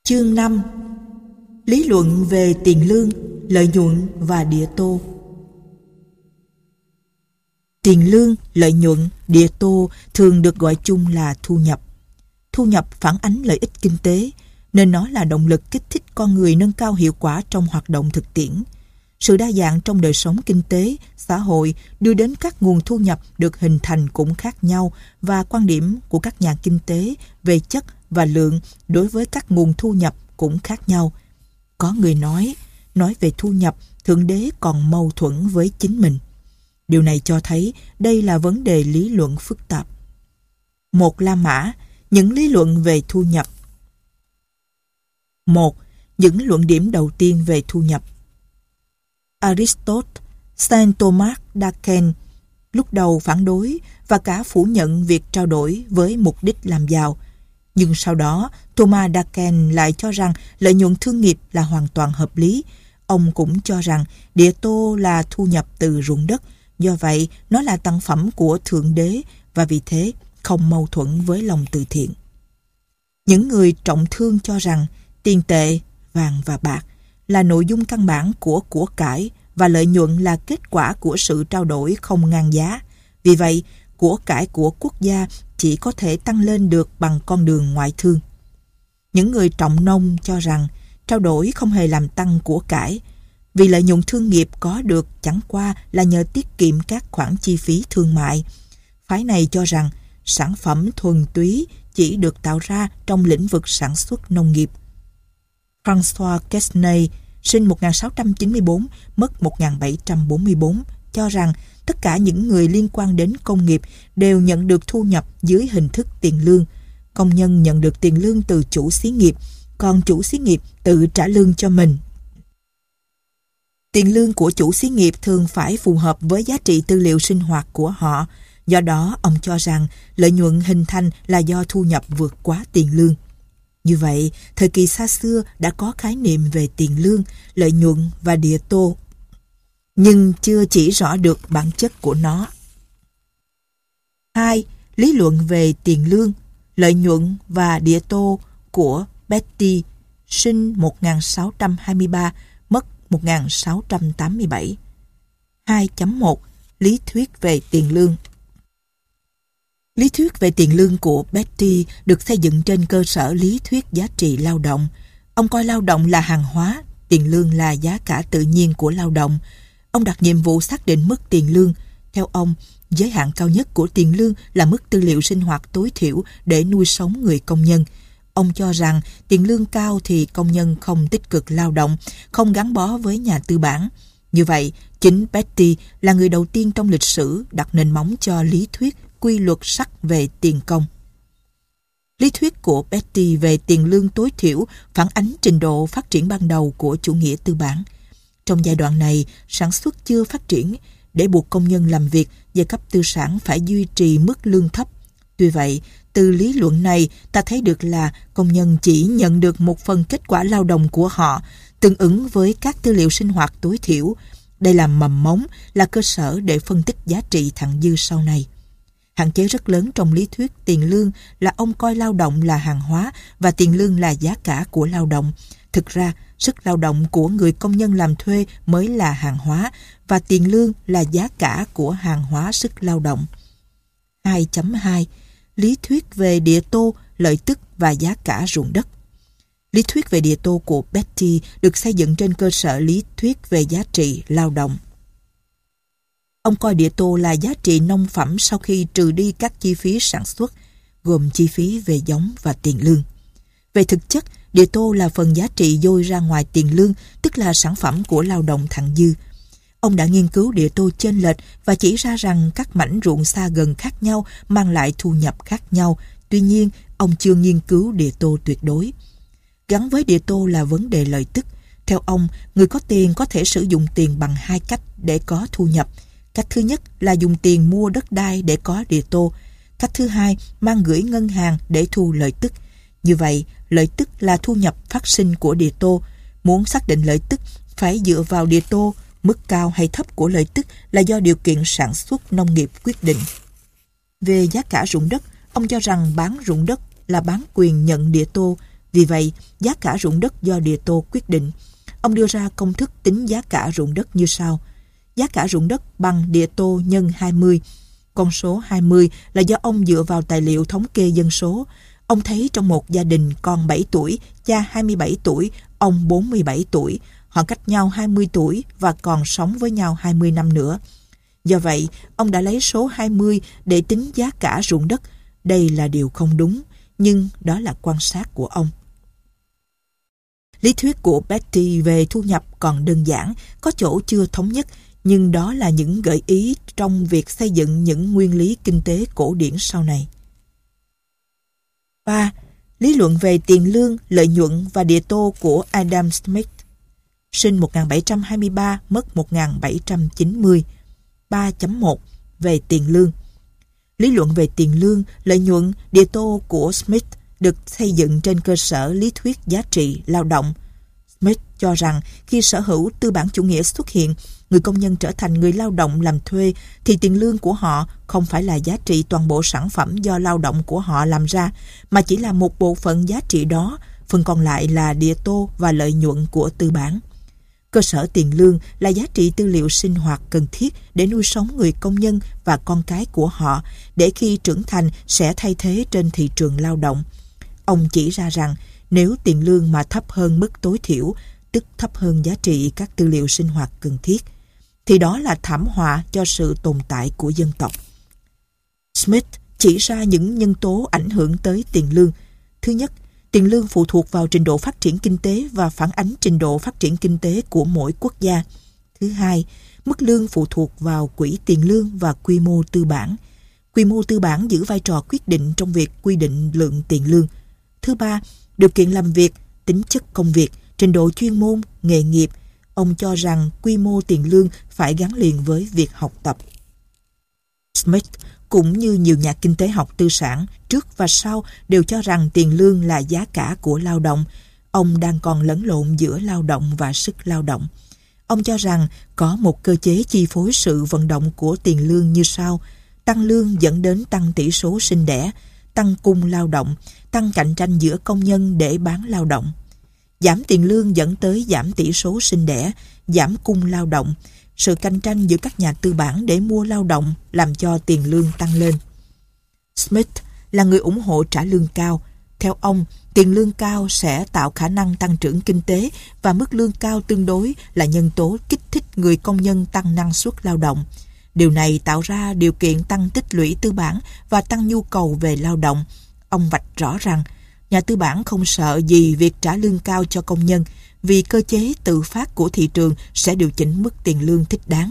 Chương 5. Lý luận về tiền lương, lợi nhuận và địa tô. Tiền lương, lợi nhuận, địa tô thường được gọi chung là thu nhập. Thu nhập phản ánh lợi ích kinh tế, nên nó là động lực kích thích con người nâng cao hiệu quả trong hoạt động thực tiễn. Sự đa dạng trong đời sống kinh tế, xã hội đưa đến các nguồn thu nhập được hình thành cũng khác nhau, và quan điểm của các nhà kinh tế về chất và lượng đối với các nguồn thu nhập cũng khác nhau. Có người nói về thu nhập, Thượng Đế còn mâu thuẫn với chính mình. Điều này cho thấy đây là vấn đề lý luận phức tạp. Một La Mã, những lý luận về thu nhập. 1. Những luận điểm đầu tiên về thu nhập. Aristotle, Saint Thomas d'Aquin lúc đầu phản đối và cả phủ nhận việc trao đổi với mục đích làm giàu. Nhưng sau đó, Thomas d'Aquin lại cho rằng lợi nhuận thương nghiệp là hoàn toàn hợp lý. Ông cũng cho rằng địa tô là thu nhập từ ruộng đất, do vậy nó là tặng phẩm của Thượng Đế và vì thế không mâu thuẫn với lòng từ thiện. Những người trọng thương cho rằng tiền tệ, vàng và bạc là nội dung căn bản của cải và lợi nhuận là kết quả của sự trao đổi không ngang giá. Vì vậy, của cải của quốc gia chỉ có thể tăng lên được bằng con đường ngoại thương. Những người trọng nông cho rằng trao đổi không hề làm tăng của cải, vì lợi nhuận thương nghiệp có được chẳng qua là nhờ tiết kiệm các khoản chi phí thương mại. Phái này cho rằng sản phẩm thuần túy chỉ được tạo ra trong lĩnh vực sản xuất nông nghiệp. François Quesnay, sinh 1694, mất 1744, cho rằng tất cả những người liên quan đến công nghiệp đều nhận được thu nhập dưới hình thức tiền lương. Công nhân nhận được tiền lương từ chủ xí nghiệp, còn chủ xí nghiệp tự trả lương cho mình. Tiền lương của chủ xí nghiệp thường phải phù hợp với giá trị tư liệu sinh hoạt của họ. Do đó, ông cho rằng lợi nhuận hình thành là do thu nhập vượt quá tiền lương. Như vậy, thời kỳ xa xưa đã có khái niệm về tiền lương, lợi nhuận và địa tô, nhưng chưa chỉ rõ được bản chất của nó. 2. Lý luận về tiền lương, lợi nhuận và địa tô của Beatty, sinh 1623, mất 1687. 2.1. Lý thuyết về tiền lương. Lý thuyết về tiền lương của Beatty được xây dựng trên cơ sở lý thuyết giá trị lao động. Ông coi lao động là hàng hóa, tiền lương là giá cả tự nhiên của lao động. Ông đặt nhiệm vụ xác định mức tiền lương. Theo ông, giới hạn cao nhất của tiền lương là mức tư liệu sinh hoạt tối thiểu để nuôi sống người công nhân. Ông cho rằng tiền lương cao thì công nhân không tích cực lao động, không gắn bó với nhà tư bản. Như vậy, chính Beatty là người đầu tiên trong lịch sử đặt nền móng cho lý thuyết quy luật sắc về tiền công. Lý thuyết của Beatty về tiền lương tối thiểu phản ánh trình độ phát triển ban đầu của chủ nghĩa tư bản. Trong giai đoạn này, sản xuất chưa phát triển, để buộc công nhân làm việc, giai cấp tư sản phải duy trì mức lương thấp. Tuy vậy, từ lý luận này, ta thấy được là công nhân chỉ nhận được một phần kết quả lao động của họ, tương ứng với các tư liệu sinh hoạt tối thiểu. Đây là mầm mống, là cơ sở để phân tích giá trị thặng dư sau này. Hạn chế rất lớn trong lý thuyết tiền lương là ông coi lao động là hàng hóa và tiền lương là giá cả của lao động. Thực ra, sức lao động của người công nhân làm thuê mới là hàng hóa và tiền lương là giá cả của hàng hóa sức lao động. 2.2. Lý thuyết về địa tô, lợi tức và giá cả ruộng đất. Lý thuyết về địa tô của Beatty được xây dựng trên cơ sở lý thuyết về giá trị lao động. Ông coi địa tô là giá trị nông phẩm sau khi trừ đi các chi phí sản xuất, gồm chi phí về giống và tiền lương. Về thực chất, địa tô là phần giá trị dôi ra ngoài tiền lương, tức là sản phẩm của lao động thặng dư. Ông đã nghiên cứu địa tô chênh lệch và chỉ ra rằng các mảnh ruộng xa gần khác nhau mang lại thu nhập khác nhau. Tuy nhiên, ông chưa nghiên cứu địa tô tuyệt đối. Gắn với địa tô là vấn đề lợi tức. Theo ông, người có tiền có thể sử dụng tiền bằng hai cách để có thu nhập. Cách thứ nhất là dùng tiền mua đất đai để có địa tô. Cách thứ hai, mang gửi ngân hàng để thu lợi tức. Như vậy, lợi tức là thu nhập phát sinh của địa tô. Muốn xác định lợi tức, phải dựa vào địa tô. Mức cao hay thấp của lợi tức là do điều kiện sản xuất nông nghiệp quyết định. Về giá cả ruộng đất, ông cho rằng bán ruộng đất là bán quyền nhận địa tô. Vì vậy, giá cả ruộng đất do Địa Tô quyết định. Ông đưa ra công thức tính giá cả ruộng đất như sau. Giá cả ruộng đất bằng Địa Tô nhân 20. Con số 20 là do ông dựa vào tài liệu thống kê dân số. Ông thấy trong một gia đình con 7 tuổi, cha 27 tuổi, ông 47 tuổi. Họ cách nhau 20 tuổi và còn sống với nhau 20 năm nữa. Do vậy, ông đã lấy số 20 để tính giá cả ruộng đất. Đây là điều không đúng, nhưng đó là quan sát của ông. Lý thuyết của Beatty về thu nhập còn đơn giản, có chỗ chưa thống nhất, nhưng đó là những gợi ý trong việc xây dựng những nguyên lý kinh tế cổ điển sau này. 3. Lý luận về tiền lương, lợi nhuận và Địa Tô của Adam Smith. Sinh 1723, mất 1790. 3.1 Về tiền lương. Lý luận về tiền lương, lợi nhuận, Địa Tô của Smith được xây dựng trên cơ sở lý thuyết giá trị lao động. Smith cho rằng khi sở hữu tư bản chủ nghĩa xuất hiện, người công nhân trở thành người lao động làm thuê, thì tiền lương của họ không phải là giá trị toàn bộ sản phẩm do lao động của họ làm ra, mà chỉ là một bộ phận giá trị đó, phần còn lại là Địa Tô và lợi nhuận của tư bản. Cơ sở tiền lương là giá trị tư liệu sinh hoạt cần thiết để nuôi sống người công nhân và con cái của họ, để khi trưởng thành sẽ thay thế trên thị trường lao động. Ông chỉ ra rằng nếu tiền lương mà thấp hơn mức tối thiểu, tức thấp hơn giá trị các tư liệu sinh hoạt cần thiết, thì đó là thảm họa cho sự tồn tại của dân tộc. Smith chỉ ra những nhân tố ảnh hưởng tới tiền lương. Thứ nhất, tiền lương phụ thuộc vào trình độ phát triển kinh tế và phản ánh trình độ phát triển kinh tế của mỗi quốc gia. Thứ hai, mức lương phụ thuộc vào quỹ tiền lương và quy mô tư bản. Quy mô tư bản giữ vai trò quyết định trong việc quy định lượng tiền lương. Thứ ba, điều kiện làm việc, tính chất công việc, trình độ chuyên môn, nghề nghiệp. Ông cho rằng quy mô tiền lương phải gắn liền với việc học tập. Smith cũng như nhiều nhà kinh tế học tư sản trước và sau đều cho rằng tiền lương là giá cả của lao động. Ông đang còn lẫn lộn giữa lao động và sức lao động. Ông cho rằng có một cơ chế chi phối sự vận động của tiền lương như sau. Tăng lương dẫn đến tăng tỷ số sinh đẻ, tăng cung lao động, tăng cạnh tranh giữa công nhân để bán lao động. Giảm tiền lương dẫn tới giảm tỷ số sinh đẻ, giảm cung lao động, sự cạnh tranh giữa các nhà tư bản để mua lao động làm cho tiền lương tăng lên. Smith là người ủng hộ trả lương cao. Theo ông, tiền lương cao sẽ tạo khả năng tăng trưởng kinh tế và mức lương cao tương đối là nhân tố kích thích người công nhân tăng năng suất lao động. Điều này tạo ra điều kiện tăng tích lũy tư bản và tăng nhu cầu về lao động. Ông vạch rõ rằng nhà tư bản không sợ gì việc trả lương cao cho công nhân, vì cơ chế tự phát của thị trường sẽ điều chỉnh mức tiền lương thích đáng.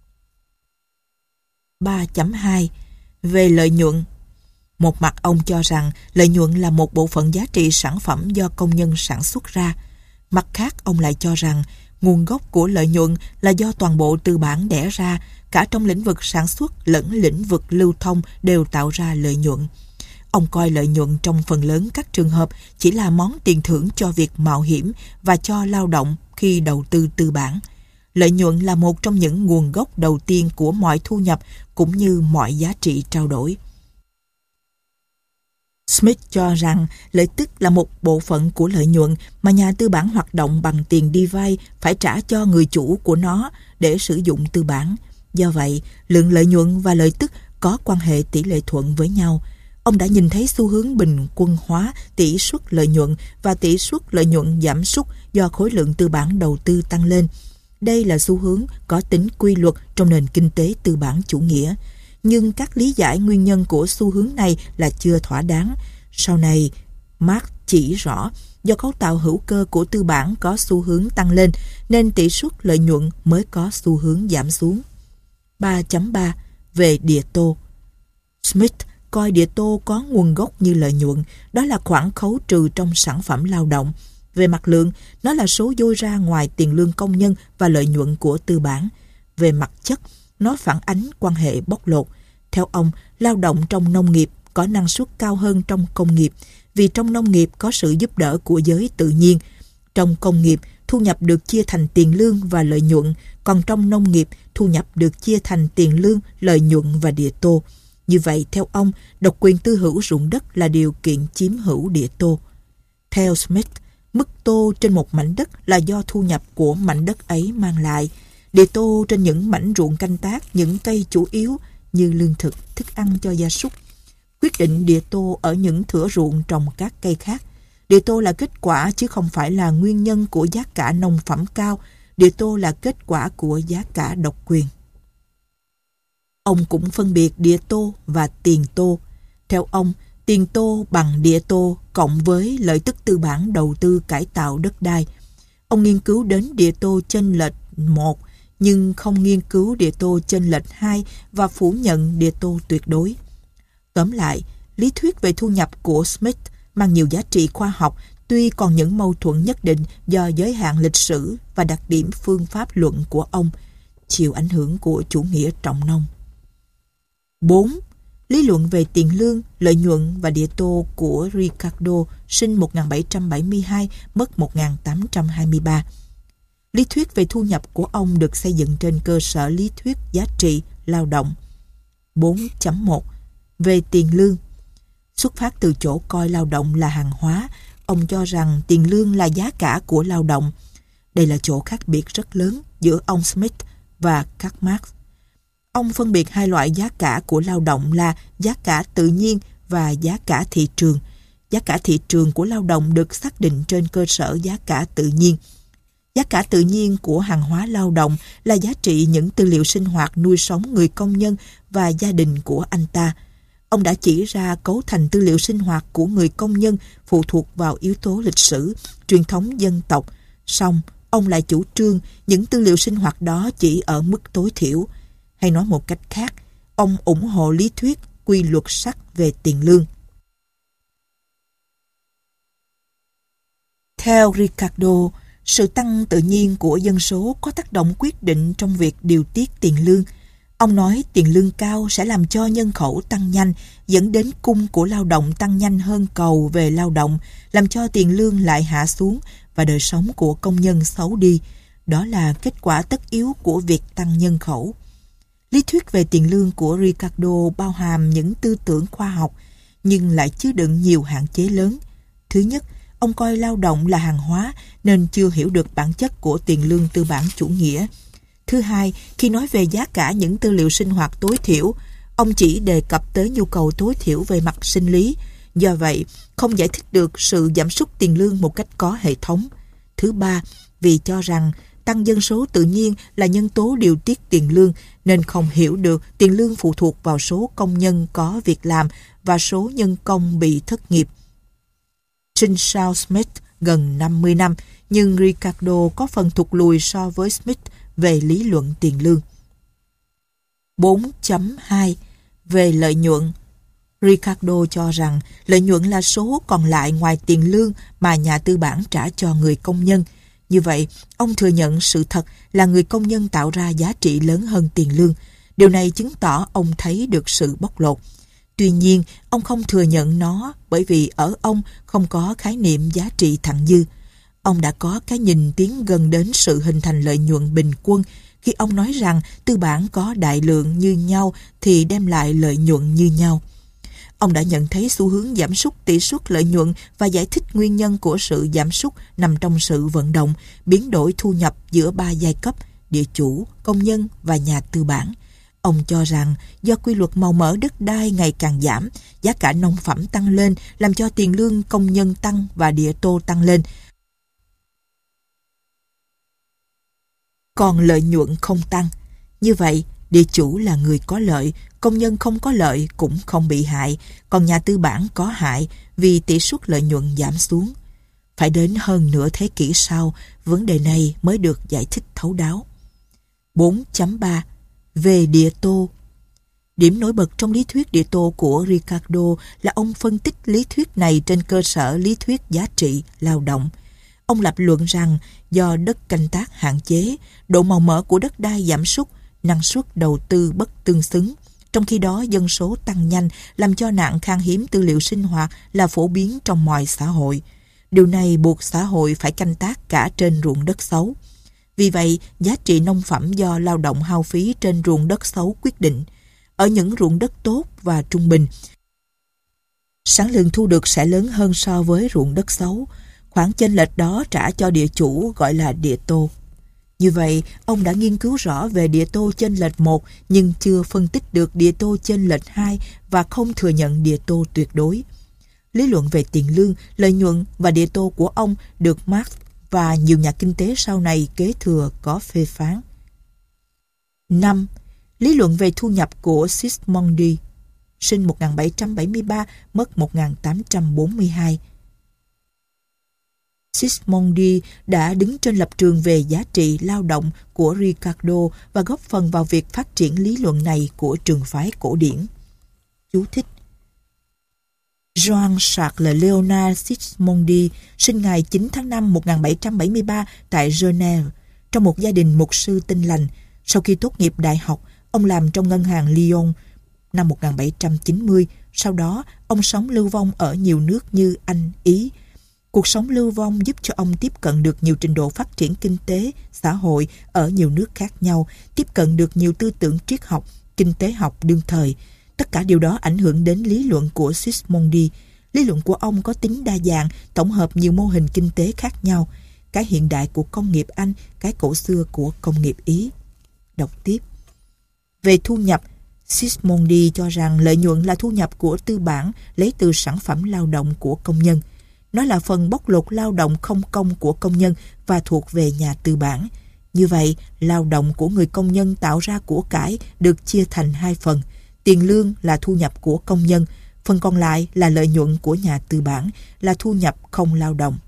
3.2 Về lợi nhuận. Một mặt ông cho rằng lợi nhuận là một bộ phận giá trị sản phẩm do công nhân sản xuất ra. Mặt khác ông lại cho rằng nguồn gốc của lợi nhuận là do toàn bộ tư bản đẻ ra, cả trong lĩnh vực sản xuất lẫn lĩnh vực lưu thông đều tạo ra lợi nhuận. Ông coi lợi nhuận trong phần lớn các trường hợp chỉ là món tiền thưởng cho việc mạo hiểm và cho lao động khi đầu tư tư bản. Lợi nhuận là một trong những nguồn gốc đầu tiên của mọi thu nhập cũng như mọi giá trị trao đổi. Smith cho rằng lợi tức là một bộ phận của lợi nhuận mà nhà tư bản hoạt động bằng tiền đi vay phải trả cho người chủ của nó để sử dụng tư bản. Do vậy, lượng lợi nhuận và lợi tức có quan hệ tỷ lệ thuận với nhau. Ông đã nhìn thấy xu hướng bình quân hóa tỷ suất lợi nhuận và tỷ suất lợi nhuận giảm sút do khối lượng tư bản đầu tư tăng lên. Đây là xu hướng có tính quy luật trong nền kinh tế tư bản chủ nghĩa. Nhưng các lý giải nguyên nhân của xu hướng này là chưa thỏa đáng. Sau này, Marx chỉ rõ do cấu tạo hữu cơ của tư bản có xu hướng tăng lên nên tỷ suất lợi nhuận mới có xu hướng giảm xuống. 3.3 Về Địa Tô. Smith coi Địa Tô có nguồn gốc như lợi nhuận, đó là khoản khấu trừ trong sản phẩm lao động. Về mặt lượng, nó là số dôi ra ngoài tiền lương công nhân và lợi nhuận của tư bản. Về mặt chất, nó phản ánh quan hệ bóc lột. Theo ông, lao động trong nông nghiệp có năng suất cao hơn trong công nghiệp, vì trong nông nghiệp có sự giúp đỡ của giới tự nhiên. Trong công nghiệp, thu nhập được chia thành tiền lương và lợi nhuận, còn trong nông nghiệp, thu nhập được chia thành tiền lương, lợi nhuận và Địa Tô. Như vậy, theo ông, độc quyền tư hữu ruộng đất là điều kiện chiếm hữu Địa Tô. Theo Smith, mức tô trên một mảnh đất là do thu nhập của mảnh đất ấy mang lại. Địa tô trên những mảnh ruộng canh tác, những cây chủ yếu như lương thực, thức ăn cho gia súc. Quyết định địa tô ở những thửa ruộng trồng các cây khác. Địa tô là kết quả chứ không phải là nguyên nhân của giá cả nông phẩm cao. Địa tô là kết quả của giá cả độc quyền. Ông cũng phân biệt địa tô và tiền tô. Theo ông, tiền tô bằng địa tô cộng với lợi tức tư bản đầu tư cải tạo đất đai. Ông nghiên cứu đến địa tô chênh lệch 1 nhưng không nghiên cứu địa tô chênh lệch 2 và phủ nhận địa tô tuyệt đối. Tóm lại, lý thuyết về thu nhập của Smith mang nhiều giá trị khoa học, tuy còn những mâu thuẫn nhất định do giới hạn lịch sử và đặc điểm phương pháp luận của ông, chịu ảnh hưởng của chủ nghĩa trọng nông. 4. Lý luận về tiền lương, lợi nhuận và địa tô của Ricardo, sinh 1772, mất 1823. Lý thuyết về thu nhập của ông được xây dựng trên cơ sở lý thuyết giá trị lao động. 4.1 Về tiền lương. Xuất phát từ chỗ coi lao động là hàng hóa, ông cho rằng tiền lương là giá cả của lao động. Đây là chỗ khác biệt rất lớn giữa ông Smith và Karl Marx. Ông phân biệt hai loại giá cả của lao động là giá cả tự nhiên và giá cả thị trường. Giá cả thị trường của lao động được xác định trên cơ sở giá cả tự nhiên. Giá cả tự nhiên của hàng hóa lao động là giá trị những tư liệu sinh hoạt nuôi sống người công nhân và gia đình của anh ta. Ông đã chỉ ra cấu thành tư liệu sinh hoạt của người công nhân phụ thuộc vào yếu tố lịch sử, truyền thống dân tộc. Song, ông lại chủ trương những tư liệu sinh hoạt đó chỉ ở mức tối thiểu. Hay nói một cách khác, ông ủng hộ lý thuyết quy luật sắt về tiền lương. Theo Ricardo, sự tăng tự nhiên của dân số có tác động quyết định trong việc điều tiết tiền lương. Ông nói tiền lương cao sẽ làm cho nhân khẩu tăng nhanh, dẫn đến cung của lao động tăng nhanh hơn cầu về lao động, làm cho tiền lương lại hạ xuống và đời sống của công nhân xấu đi. Đó là kết quả tất yếu của việc tăng nhân khẩu. Lý thuyết về tiền lương của Ricardo bao hàm những tư tưởng khoa học, nhưng lại chứa đựng nhiều hạn chế lớn. Thứ nhất, ông coi lao động là hàng hóa nên chưa hiểu được bản chất của tiền lương tư bản chủ nghĩa. Thứ hai, khi nói về giá cả những tư liệu sinh hoạt tối thiểu, ông chỉ đề cập tới nhu cầu tối thiểu về mặt sinh lý, do vậy không giải thích được sự giảm sút tiền lương một cách có hệ thống. Thứ ba, vì cho rằng tăng dân số tự nhiên là nhân tố điều tiết tiền lương nên không hiểu được tiền lương phụ thuộc vào số công nhân có việc làm và số nhân công bị thất nghiệp. Sinh sau Smith gần 50 năm, nhưng Ricardo có phần thụt lùi so với Smith về lý luận tiền lương. 4.2 Về lợi nhuận. Ricardo cho rằng lợi nhuận là số còn lại ngoài tiền lương mà nhà tư bản trả cho người công nhân. Như vậy, ông thừa nhận sự thật là người công nhân tạo ra giá trị lớn hơn tiền lương. Điều này chứng tỏ ông thấy được sự bóc lột. Tuy nhiên, ông không thừa nhận nó bởi vì ở ông không có khái niệm giá trị thặng dư. Ông đã có cái nhìn tiến gần đến sự hình thành lợi nhuận bình quân khi ông nói rằng tư bản có đại lượng như nhau thì đem lại lợi nhuận như nhau. Ông đã nhận thấy xu hướng giảm sút tỷ suất lợi nhuận và giải thích nguyên nhân của sự giảm sút nằm trong sự vận động, biến đổi thu nhập giữa ba giai cấp, địa chủ, công nhân và nhà tư bản. Ông cho rằng do quy luật màu mỡ đất đai ngày càng giảm, giá cả nông phẩm tăng lên làm cho tiền lương công nhân tăng và địa tô tăng lên. Còn lợi nhuận không tăng. Như vậy, địa chủ là người có lợi, công nhân không có lợi cũng không bị hại, còn nhà tư bản có hại vì tỷ suất lợi nhuận giảm xuống. Phải đến hơn nửa thế kỷ sau, vấn đề này mới được giải thích thấu đáo. 4.3 Về địa tô. Điểm nổi bật trong lý thuyết địa tô của Ricardo là ông phân tích lý thuyết này trên cơ sở lý thuyết giá trị lao động. Ông lập luận rằng do đất canh tác hạn chế, độ màu mỡ của đất đai giảm sút, năng suất đầu tư bất tương xứng. Trong khi đó dân số tăng nhanh làm cho nạn khan hiếm tư liệu sinh hoạt là phổ biến trong mọi xã hội. Điều này buộc xã hội phải canh tác cả trên ruộng đất xấu. Vì vậy, giá trị nông phẩm do lao động hao phí trên ruộng đất xấu quyết định. Ở những ruộng đất tốt và trung bình, Sản lượng thu được sẽ lớn hơn so với ruộng đất xấu. Khoản chênh lệch đó trả cho địa chủ gọi là địa tô. Như vậy, ông đã nghiên cứu rõ về địa tô chênh lệch 1 nhưng chưa phân tích được địa tô chênh lệch 2 và không thừa nhận địa tô tuyệt đối. Lý luận về tiền lương, lợi nhuận và địa tô của ông được Marx và nhiều nhà kinh tế sau này kế thừa có phê phán. 5. Lý luận về thu nhập của Sismondi, sinh 1773, mất 1842. Sismondi đã đứng trên lập trường về giá trị lao động của Ricardo và góp phần vào việc phát triển lý luận này của trường phái cổ điển. Chú thích: Jean-Charles Léonard Sismondi sinh ngày 9 tháng 5 1773 tại Genève, trong một gia đình mục sư Tin lành. Sau khi tốt nghiệp đại học, ông làm trong ngân hàng Lyon năm 1790. Sau đó, ông sống lưu vong ở nhiều nước như Anh, Ý. Cuộc sống lưu vong giúp cho ông tiếp cận được nhiều trình độ phát triển kinh tế, xã hội ở nhiều nước khác nhau, tiếp cận được nhiều tư tưởng triết học, kinh tế học đương thời. Tất cả điều đó ảnh hưởng đến lý luận của Sismondi. Lý luận của ông có tính đa dạng, tổng hợp nhiều mô hình kinh tế khác nhau. Cái hiện đại của công nghiệp Anh, cái cổ xưa của công nghiệp Ý. Đọc tiếp. Về thu nhập, Sismondi cho rằng lợi nhuận là thu nhập của tư bản lấy từ sản phẩm lao động của công nhân. Nó là phần bóc lột lao động không công của công nhân và thuộc về nhà tư bản. Như vậy, lao động của người công nhân tạo ra của cải được chia thành hai phần. Tiền lương là thu nhập của công nhân, phần còn lại là lợi nhuận của nhà tư bản, là thu nhập không lao động.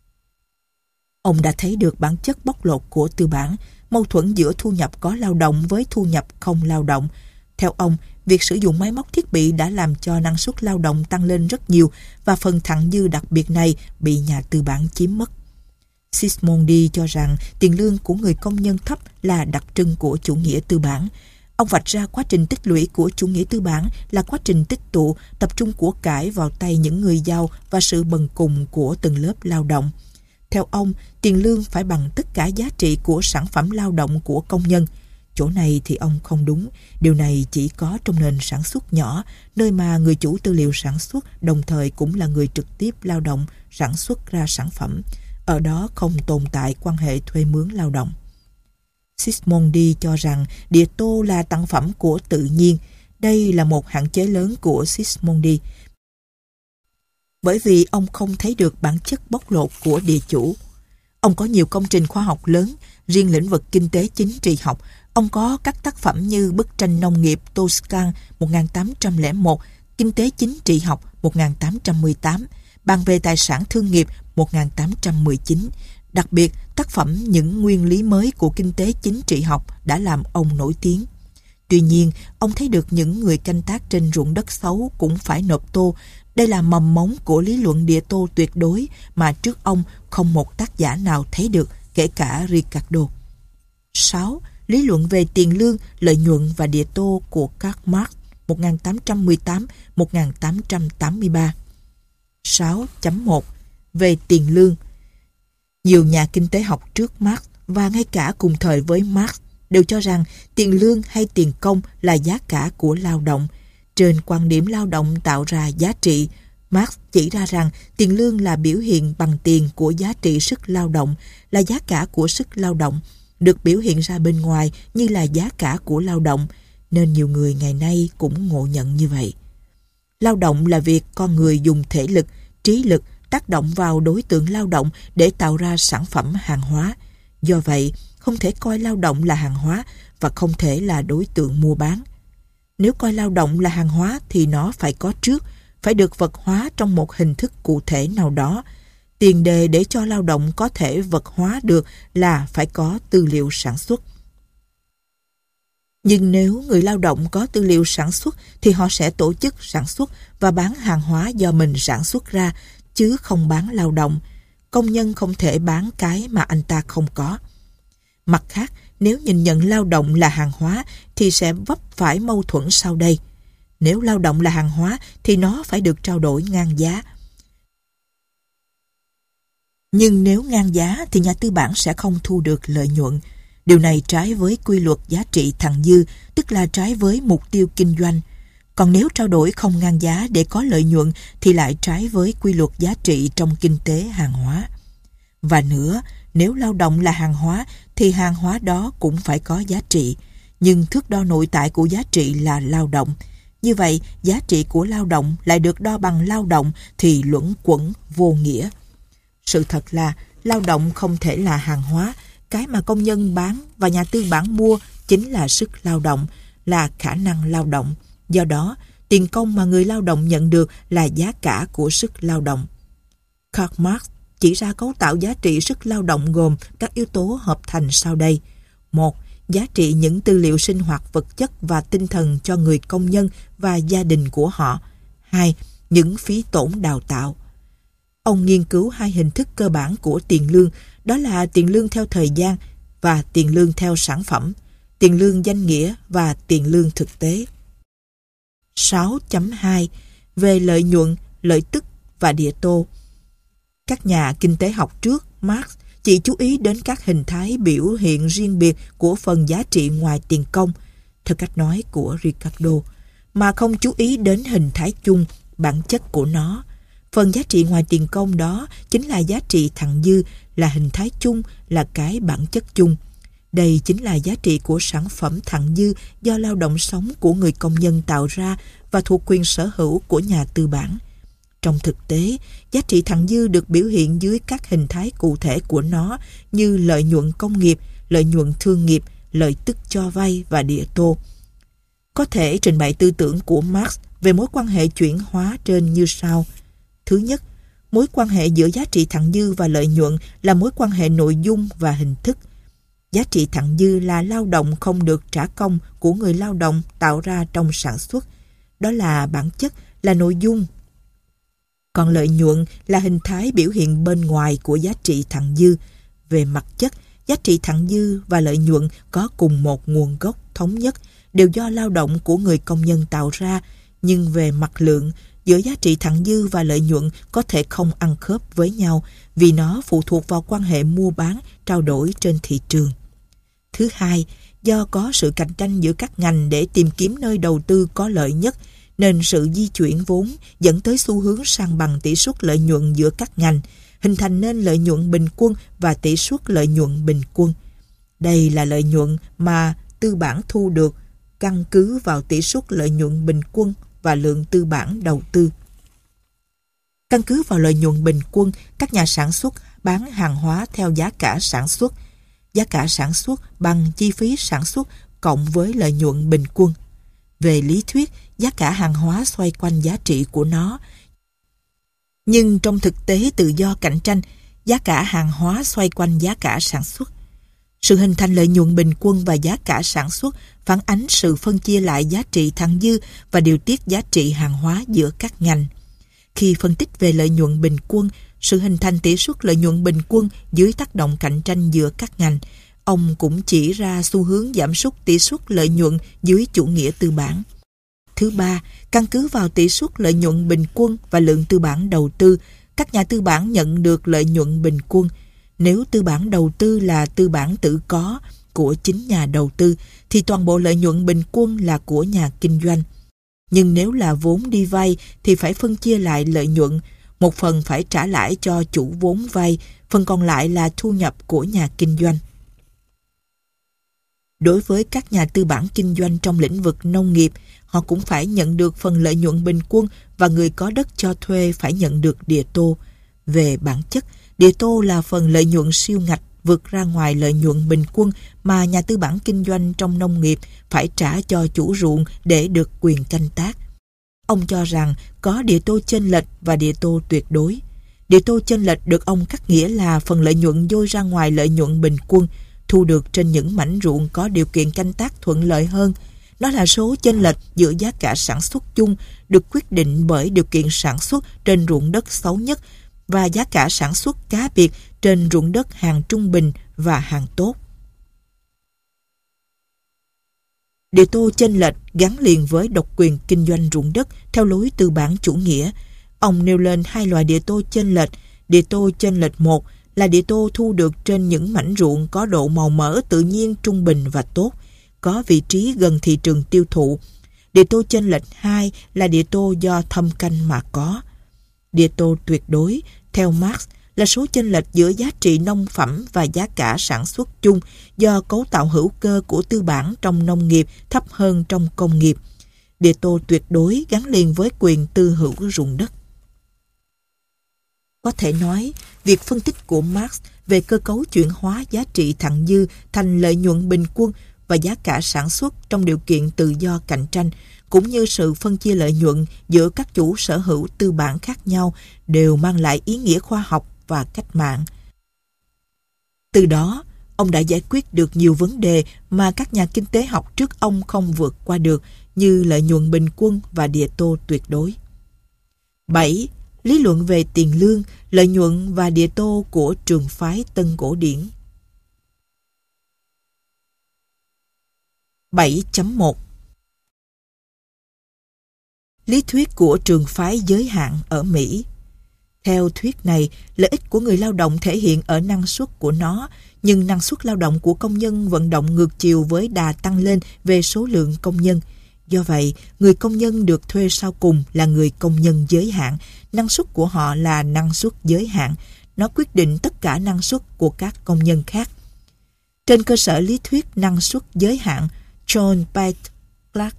Ông đã thấy được bản chất bóc lột của tư bản, mâu thuẫn giữa thu nhập có lao động với thu nhập không lao động. Theo ông, việc sử dụng máy móc thiết bị đã làm cho năng suất lao động tăng lên rất nhiều và phần thặng dư đặc biệt này bị nhà tư bản chiếm mất. Sismondi cho rằng tiền lương của người công nhân thấp là đặc trưng của chủ nghĩa tư bản. Ông vạch ra quá trình tích lũy của chủ nghĩa tư bản là quá trình tích tụ, tập trung của cải vào tay những người giàu và sự bần cùng của từng lớp lao động. Theo ông, tiền lương phải bằng tất cả giá trị của sản phẩm lao động của công nhân. Chỗ này thì ông không đúng. Điều này chỉ có trong nền sản xuất nhỏ, nơi mà người chủ tư liệu sản xuất đồng thời cũng là người trực tiếp lao động sản xuất ra sản phẩm. Ở đó không tồn tại quan hệ thuê mướn lao động. Sismondi cho rằng địa tô là tặng phẩm của tự nhiên. Đây là một hạn chế lớn của Sismondi, bởi vì ông không thấy được bản chất bóc lột của địa chủ. Ông có nhiều công trình khoa học lớn, riêng lĩnh vực kinh tế chính trị học. Ông có các tác phẩm như Bức tranh nông nghiệp Toscan 1801, Kinh tế chính trị học 1818, Bàn về tài sản thương nghiệp 1819. Đặc biệt, tác phẩm Những nguyên lý mới của kinh tế chính trị học đã làm ông nổi tiếng. Tuy nhiên, ông thấy được những người canh tác trên ruộng đất xấu cũng phải nộp tô. Đây là mầm mống của lý luận địa tô tuyệt đối mà trước ông không một tác giả nào thấy được, kể cả Ricardo. 6. Lý luận về tiền lương, lợi nhuận và địa tô của Karl Marx 1818-1883. 6.1. Về tiền lương. Nhiều nhà kinh tế học trước Marx và ngay cả cùng thời với Marx đều cho rằng tiền lương hay tiền công là giá cả của lao động. Trên quan điểm lao động tạo ra giá trị, Marx chỉ ra rằng tiền lương là biểu hiện bằng tiền của giá trị sức lao động, là giá cả của sức lao động, được biểu hiện ra bên ngoài như là giá cả của lao động, nên nhiều người ngày nay cũng ngộ nhận như vậy. Lao động là việc con người dùng thể lực, trí lực tác động vào đối tượng lao động để tạo ra sản phẩm hàng hóa. Do vậy, không thể coi lao động là hàng hóa và không thể là đối tượng mua bán. Nếu coi lao động là hàng hóa thì nó phải có trước, phải được vật hóa trong một hình thức cụ thể nào đó. Tiền đề để cho lao động có thể vật hóa được là phải có tư liệu sản xuất. Nhưng nếu người lao động có tư liệu sản xuất thì họ sẽ tổ chức sản xuất và bán hàng hóa do mình sản xuất ra, chứ không bán lao động. Công nhân không thể bán cái mà anh ta không có. Mặt khác, nếu nhìn nhận lao động là hàng hóa thì sẽ vấp phải mâu thuẫn sau đây. Nếu lao động là hàng hóa thì nó phải được trao đổi ngang giá. Nhưng nếu ngang giá thì nhà tư bản sẽ không thu được lợi nhuận. Điều này trái với quy luật giá trị thặng dư, tức là trái với mục tiêu kinh doanh. Còn nếu trao đổi không ngang giá để có lợi nhuận thì lại trái với quy luật giá trị trong kinh tế hàng hóa. Và nữa, nếu lao động là hàng hóa thì hàng hóa đó cũng phải có giá trị. Nhưng thước đo nội tại của giá trị là lao động. Như vậy, giá trị của lao động lại được đo bằng lao động thì luẩn quẩn vô nghĩa. Sự thật là lao động không thể là hàng hóa. Cái mà công nhân bán và nhà tư bản mua chính là sức lao động, là khả năng lao động. Do đó, tiền công mà người lao động nhận được là giá cả của sức lao động. Karl Marx chỉ ra cấu tạo giá trị sức lao động gồm các yếu tố hợp thành sau đây. 1. Giá trị những tư liệu sinh hoạt vật chất và tinh thần cho người công nhân và gia đình của họ. 2. Những phí tổn đào tạo. Ông nghiên cứu hai hình thức cơ bản của tiền lương, đó là tiền lương theo thời gian và tiền lương theo sản phẩm, tiền lương danh nghĩa và tiền lương thực tế. 6.2. Về lợi nhuận, lợi tức và địa tô. Các nhà kinh tế học trước Marx chỉ chú ý đến các hình thái biểu hiện riêng biệt của phần giá trị ngoài tiền công, theo cách nói của Ricardo, mà không chú ý đến hình thái chung, bản chất của nó. Phần giá trị ngoài tiền công đó chính là giá trị thặng dư, là hình thái chung, là cái bản chất chung. Đây chính là giá trị của sản phẩm thặng dư do lao động sống của người công nhân tạo ra và thuộc quyền sở hữu của nhà tư bản. Trong thực tế, giá trị thặng dư được biểu hiện dưới các hình thái cụ thể của nó như lợi nhuận công nghiệp, lợi nhuận thương nghiệp, lợi tức cho vay và địa tô. Có thể trình bày tư tưởng của Marx về mối quan hệ chuyển hóa trên như sau. Thứ nhất, mối quan hệ giữa giá trị thặng dư và lợi nhuận là mối quan hệ nội dung và hình thức. Giá trị thặng dư là lao động không được trả công của người lao động tạo ra trong sản xuất. Đó là bản chất, là nội dung. Còn lợi nhuận là hình thái biểu hiện bên ngoài của giá trị thặng dư. Về mặt chất, giá trị thặng dư và lợi nhuận có cùng một nguồn gốc thống nhất, đều do lao động của người công nhân tạo ra, nhưng về mặt lượng, giữa giá trị thặng dư và lợi nhuận có thể không ăn khớp với nhau vì nó phụ thuộc vào quan hệ mua bán, trao đổi trên thị trường. Thứ hai, do có sự cạnh tranh giữa các ngành để tìm kiếm nơi đầu tư có lợi nhất, nên sự di chuyển vốn dẫn tới xu hướng san bằng tỷ suất lợi nhuận giữa các ngành, hình thành nên lợi nhuận bình quân và tỷ suất lợi nhuận bình quân. Đây là lợi nhuận mà tư bản thu được căn cứ vào tỷ suất lợi nhuận bình quân và lượng tư bản đầu tư. Căn cứ vào lợi nhuận bình quân, các nhà sản xuất bán hàng hóa theo giá cả sản xuất. Giá cả sản xuất bằng chi phí sản xuất cộng với lợi nhuận bình quân. Về lý thuyết, giá cả hàng hóa xoay quanh giá trị của nó. Nhưng trong thực tế tự do cạnh tranh, giá cả hàng hóa xoay quanh giá cả sản xuất. Sự hình thành lợi nhuận bình quân và giá cả sản xuất phản ánh sự phân chia lại giá trị thặng dư và điều tiết giá trị hàng hóa giữa các ngành. Khi phân tích về lợi nhuận bình quân, sự hình thành tỷ suất lợi nhuận bình quân dưới tác động cạnh tranh giữa các ngành, ông cũng chỉ ra xu hướng giảm sút tỷ suất lợi nhuận dưới chủ nghĩa tư bản. Thứ ba, căn cứ vào tỷ suất lợi nhuận bình quân và lượng tư bản đầu tư, các nhà tư bản nhận được lợi nhuận bình quân. Nếu tư bản đầu tư là tư bản tự có của chính nhà đầu tư, thì toàn bộ lợi nhuận bình quân là của nhà kinh doanh. Nhưng nếu là vốn đi vay thì phải phân chia lại lợi nhuận. Một phần phải trả lãi cho chủ vốn vay, phần còn lại là thu nhập của nhà kinh doanh. Đối với các nhà tư bản kinh doanh trong lĩnh vực nông nghiệp, họ cũng phải nhận được phần lợi nhuận bình quân và người có đất cho thuê phải nhận được địa tô. Về bản chất, địa tô là phần lợi nhuận siêu ngạch vượt ra ngoài lợi nhuận bình quân mà nhà tư bản kinh doanh trong nông nghiệp phải trả cho chủ ruộng để được quyền canh tác. Ông cho rằng có địa tô chênh lệch và địa tô tuyệt đối. Địa tô chênh lệch được ông cắt nghĩa là phần lợi nhuận dôi ra ngoài lợi nhuận bình quân, thu được trên những mảnh ruộng có điều kiện canh tác thuận lợi hơn. Nó là số chênh lệch giữa giá cả sản xuất chung được quyết định bởi điều kiện sản xuất trên ruộng đất xấu nhất và giá cả sản xuất cá biệt trên ruộng đất hàng trung bình và hàng tốt. Địa tô chênh lệch gắn liền với độc quyền kinh doanh ruộng đất theo lối tư bản chủ nghĩa. Ông nêu lên hai loại địa tô chênh lệch. Địa tô chênh lệch 1 là địa tô thu được trên những mảnh ruộng có độ màu mỡ tự nhiên trung bình và tốt, có vị trí gần thị trường tiêu thụ. Địa tô chênh lệch 2 là địa tô do thâm canh mà có. Địa tô tuyệt đối, theo Marx, là số chênh lệch giữa giá trị nông phẩm và giá cả sản xuất chung do cấu tạo hữu cơ của tư bản trong nông nghiệp thấp hơn trong công nghiệp. Địa tô tuyệt đối gắn liền với quyền tư hữu ruộng đất. Có thể nói, việc phân tích của Marx về cơ cấu chuyển hóa giá trị thặng dư thành lợi nhuận bình quân và giá cả sản xuất trong điều kiện tự do cạnh tranh, cũng như sự phân chia lợi nhuận giữa các chủ sở hữu tư bản khác nhau đều mang lại ý nghĩa khoa học và cách mạng. Từ đó, ông đã giải quyết được nhiều vấn đề mà các nhà kinh tế học trước ông không vượt qua được, như lợi nhuận bình quân và địa tô tuyệt đối. 7. Lý luận về tiền lương, lợi nhuận và địa tô của trường phái Tân Cổ điển. 7.1 Lý thuyết của trường phái giới hạn ở Mỹ. Theo thuyết này, lợi ích của người lao động thể hiện ở năng suất của nó, nhưng năng suất lao động của công nhân vận động ngược chiều với đà tăng lên về số lượng công nhân. Do vậy, người công nhân được thuê sau cùng là người công nhân giới hạn, năng suất của họ là năng suất giới hạn, nó quyết định tất cả năng suất của các công nhân khác. Trên cơ sở lý thuyết năng suất giới hạn, John Bates Clark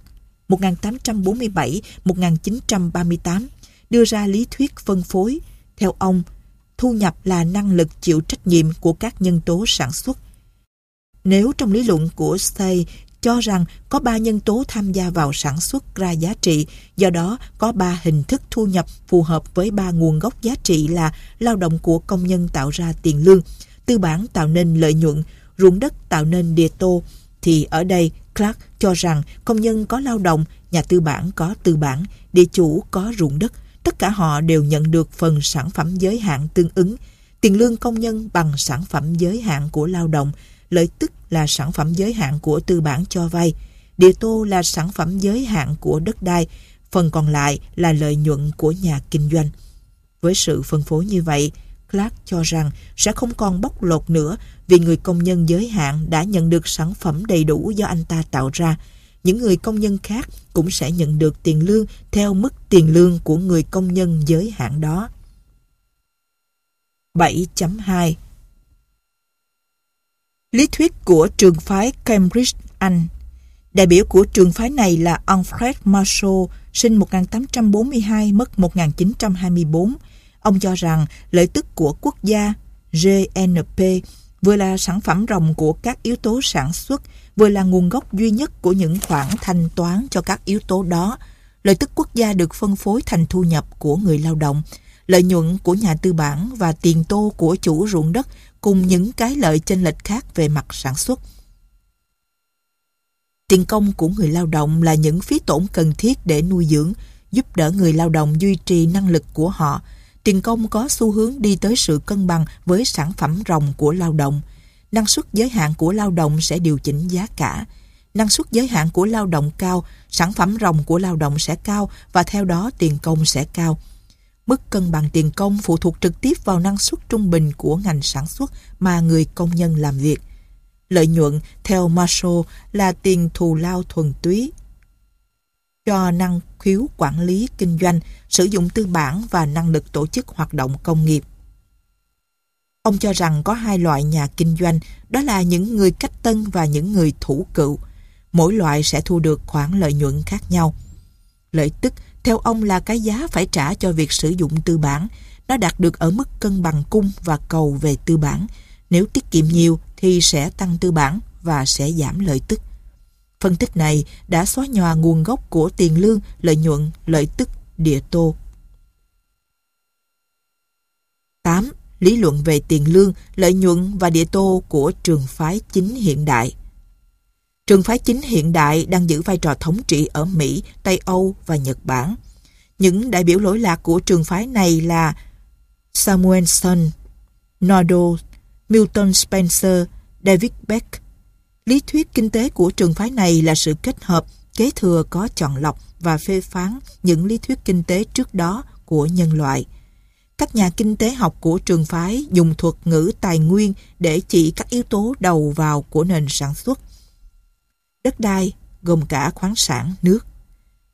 1847-1938 đưa ra lý thuyết phân phối. Theo ông, thu nhập là năng lực chịu trách nhiệm của các nhân tố sản xuất. Nếu trong lý luận của Say cho rằng có 3 nhân tố tham gia vào sản xuất ra giá trị, do đó có 3 hình thức thu nhập phù hợp với 3 nguồn gốc giá trị là lao động của công nhân tạo ra tiền lương, tư bản tạo nên lợi nhuận, ruộng đất tạo nên địa tô, thì ở đây Clark cho rằng công nhân có lao động, nhà tư bản có tư bản, địa chủ có ruộng đất, tất cả họ đều nhận được phần sản phẩm giới hạn tương ứng. Tiền lương công nhân bằng sản phẩm giới hạn của lao động, lợi tức là sản phẩm giới hạn của tư bản cho vay, địa tô là sản phẩm giới hạn của đất đai, phần còn lại là lợi nhuận của nhà kinh doanh. Với sự phân phối như vậy, Clark cho rằng sẽ không còn bóc lột nữa vì người công nhân giới hạn đã nhận được sản phẩm đầy đủ do anh ta tạo ra. Những người công nhân khác cũng sẽ nhận được tiền lương theo mức tiền lương của người công nhân giới hạn đó. 7.2 Lý thuyết của trường phái Cambridge, Anh. Đại biểu của trường phái này là Alfred Marshall, sinh 1842, mất 1924. Ông cho rằng lợi tức của quốc gia GNP vừa là sản phẩm ròng của các yếu tố sản xuất, vừa là nguồn gốc duy nhất của những khoản thanh toán cho các yếu tố đó. Lợi tức quốc gia được phân phối thành thu nhập của người lao động, lợi nhuận của nhà tư bản và tiền tô của chủ ruộng đất cùng những cái lợi chênh lệch khác về mặt sản xuất. Tiền công của người lao động là những phí tổn cần thiết để nuôi dưỡng, giúp đỡ người lao động duy trì năng lực của họ. Tiền công có xu hướng đi tới sự cân bằng với sản phẩm ròng của lao động. Năng suất giới hạn của lao động sẽ điều chỉnh giá cả. Năng suất giới hạn của lao động cao, sản phẩm ròng của lao động sẽ cao và theo đó tiền công sẽ cao. Mức cân bằng tiền công phụ thuộc trực tiếp vào năng suất trung bình của ngành sản xuất mà người công nhân làm việc. Lợi nhuận, theo Marshall, là tiền thù lao thuần túy cho năng khiếu quản lý kinh doanh, sử dụng tư bản và năng lực tổ chức hoạt động công nghiệp. Ông cho rằng có 2 loại nhà kinh doanh, đó là những người cách tân và những người thủ cựu. Mỗi loại sẽ thu được khoản lợi nhuận khác nhau. Lợi tức, theo ông, là cái giá phải trả cho việc sử dụng tư bản. Nó đạt được ở mức cân bằng cung và cầu về tư bản. Nếu tiết kiệm nhiều thì sẽ tăng tư bản và sẽ giảm lợi tức. Phân tích này đã xóa nhòa nguồn gốc của tiền lương, lợi nhuận, lợi tức, địa tô. 8. Lý luận về tiền lương, lợi nhuận và địa tô của trường phái chính hiện đại. Trường phái chính hiện đại đang giữ vai trò thống trị ở Mỹ, Tây Âu và Nhật Bản. Những đại biểu lỗi lạc của trường phái này là Samuelson, Nordau, Milton Spencer, David Beck. Lý thuyết kinh tế của trường phái này là sự kết hợp, kế thừa có chọn lọc và phê phán những lý thuyết kinh tế trước đó của nhân loại. Các nhà kinh tế học của trường phái dùng thuật ngữ tài nguyên để chỉ các yếu tố đầu vào của nền sản xuất. Đất đai gồm cả khoáng sản, nước.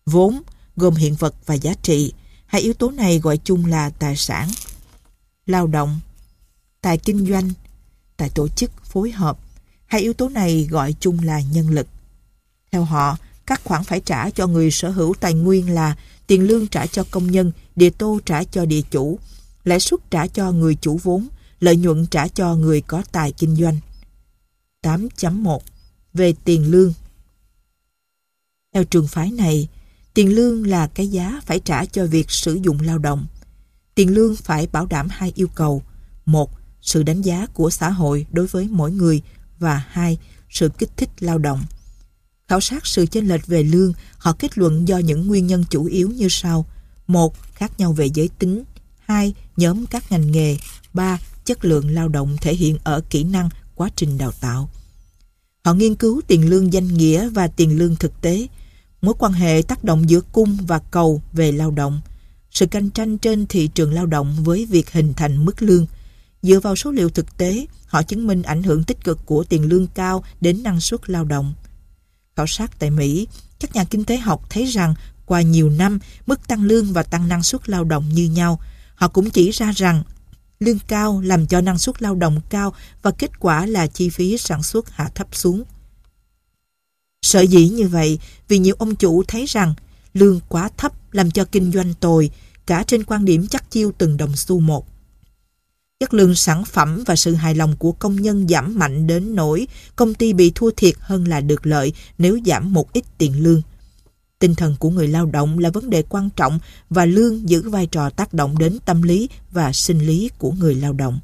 Vốn gồm hiện vật và giá trị. Hai yếu tố này gọi chung là tài sản. Lao động, tài kinh doanh, tài tổ chức phối hợp. Hai yếu tố này gọi chung là nhân lực. Theo họ, các khoản phải trả cho người sở hữu tài nguyên là tiền lương trả cho công nhân, địa tô trả cho địa chủ, lãi suất trả cho người chủ vốn, lợi nhuận trả cho người có tài kinh doanh. 8.1 Về tiền lương. Theo trường phái này, tiền lương là cái giá phải trả cho việc sử dụng lao động. Tiền lương phải bảo đảm hai yêu cầu: một, sự đánh giá của xã hội đối với mỗi người, và hai, sự kích thích lao động. Khảo sát sự chênh lệch về lương, họ kết luận do những nguyên nhân chủ yếu như sau: một, khác nhau về giới tính; hai, nhóm các ngành nghề; ba, chất lượng lao động thể hiện ở kỹ năng, quá trình đào tạo. Họ nghiên cứu tiền lương danh nghĩa và tiền lương thực tế, mối quan hệ tác động giữa cung và cầu về lao động, sự cạnh tranh trên thị trường lao động với việc hình thành mức lương. Dựa vào số liệu thực tế, họ chứng minh ảnh hưởng tích cực của tiền lương cao đến năng suất lao động. Khảo sát tại Mỹ, các nhà kinh tế học thấy rằng qua nhiều năm, mức tăng lương và tăng năng suất lao động như nhau. Họ cũng chỉ ra rằng lương cao làm cho năng suất lao động cao và kết quả là chi phí sản xuất hạ thấp xuống. Sở dĩ như vậy vì nhiều ông chủ thấy rằng lương quá thấp làm cho kinh doanh tồi, cả trên quan điểm chắt chiu từng đồng xu một. Chất lượng sản phẩm và sự hài lòng của công nhân giảm mạnh đến nỗi công ty bị thua thiệt hơn là được lợi nếu giảm một ít tiền lương. Tinh thần của người lao động là vấn đề quan trọng và lương giữ vai trò tác động đến tâm lý và sinh lý của người lao động.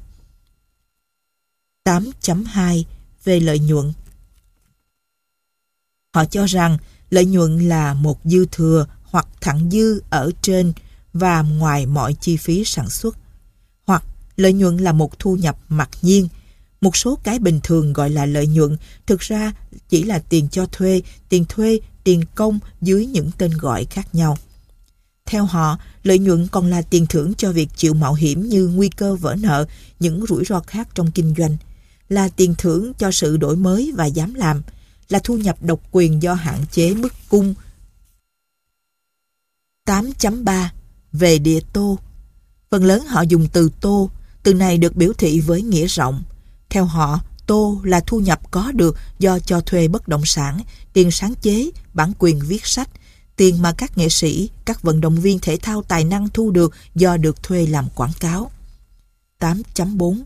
8.2 Về lợi nhuận. Họ cho rằng lợi nhuận là một dư thừa hoặc thặng dư ở trên và ngoài mọi chi phí sản xuất, hoặc lợi nhuận là một thu nhập mặc nhiên. Một số cái bình thường gọi là lợi nhuận thực ra chỉ là tiền cho thuê, tiền công dưới những tên gọi khác nhau. Theo họ, lợi nhuận còn là tiền thưởng cho việc chịu mạo hiểm như nguy cơ vỡ nợ, những rủi ro khác trong kinh doanh, là tiền thưởng cho sự đổi mới và dám làm, là thu nhập độc quyền do hạn chế mức cung. 8.3 Về địa tô. Phần lớn họ dùng từ tô. Từ này được biểu thị với nghĩa rộng. Theo họ, tô là thu nhập có được do cho thuê bất động sản, tiền sáng chế, bản quyền viết sách, tiền mà các nghệ sĩ, các vận động viên thể thao tài năng thu được do được thuê làm quảng cáo. 8.4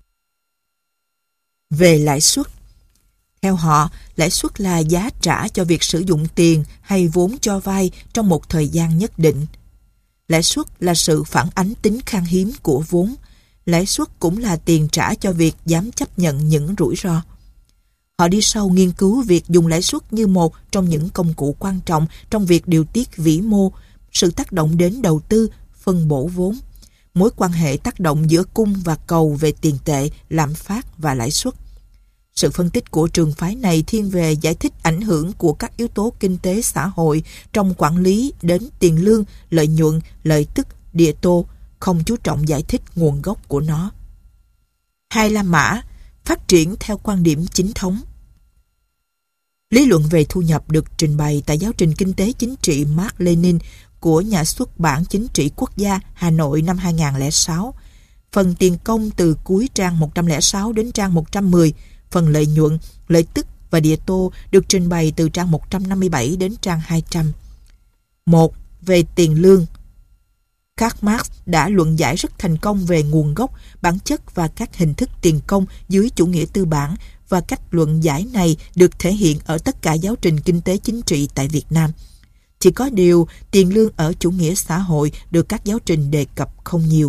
Về lãi suất. Theo họ, lãi suất là giá trả cho việc sử dụng tiền hay vốn cho vay trong một thời gian nhất định. Lãi suất là sự phản ánh tính khan hiếm của vốn. Lãi suất cũng là tiền trả cho việc dám chấp nhận những rủi ro. Họ đi sâu nghiên cứu việc dùng lãi suất như một trong những công cụ quan trọng trong việc điều tiết vĩ mô, sự tác động đến đầu tư, phân bổ vốn, mối quan hệ tác động giữa cung và cầu về tiền tệ, lạm phát và lãi suất. Sự phân tích của trường phái này thiên về giải thích ảnh hưởng của các yếu tố kinh tế xã hội trong quản lý đến tiền lương, lợi nhuận, lợi tức, địa tô, không chú trọng giải thích nguồn gốc của nó. Hai La Mã, phát triển theo quan điểm chính thống. Lý luận về thu nhập được trình bày tại giáo trình kinh tế chính trị Mác Lênin của nhà xuất bản Chính trị Quốc gia Hà Nội năm 2006. Phần tiền công từ cuối trang 106 đến trang 110, phần lợi nhuận, lợi tức và địa tô được trình bày từ trang 157 đến trang 200. 1. Về tiền lương. Karl Marx đã luận giải rất thành công về nguồn gốc, bản chất và các hình thức tiền công dưới chủ nghĩa tư bản, và cách luận giải này được thể hiện ở tất cả giáo trình kinh tế chính trị tại Việt Nam. Chỉ có điều, tiền lương ở chủ nghĩa xã hội được các giáo trình đề cập không nhiều.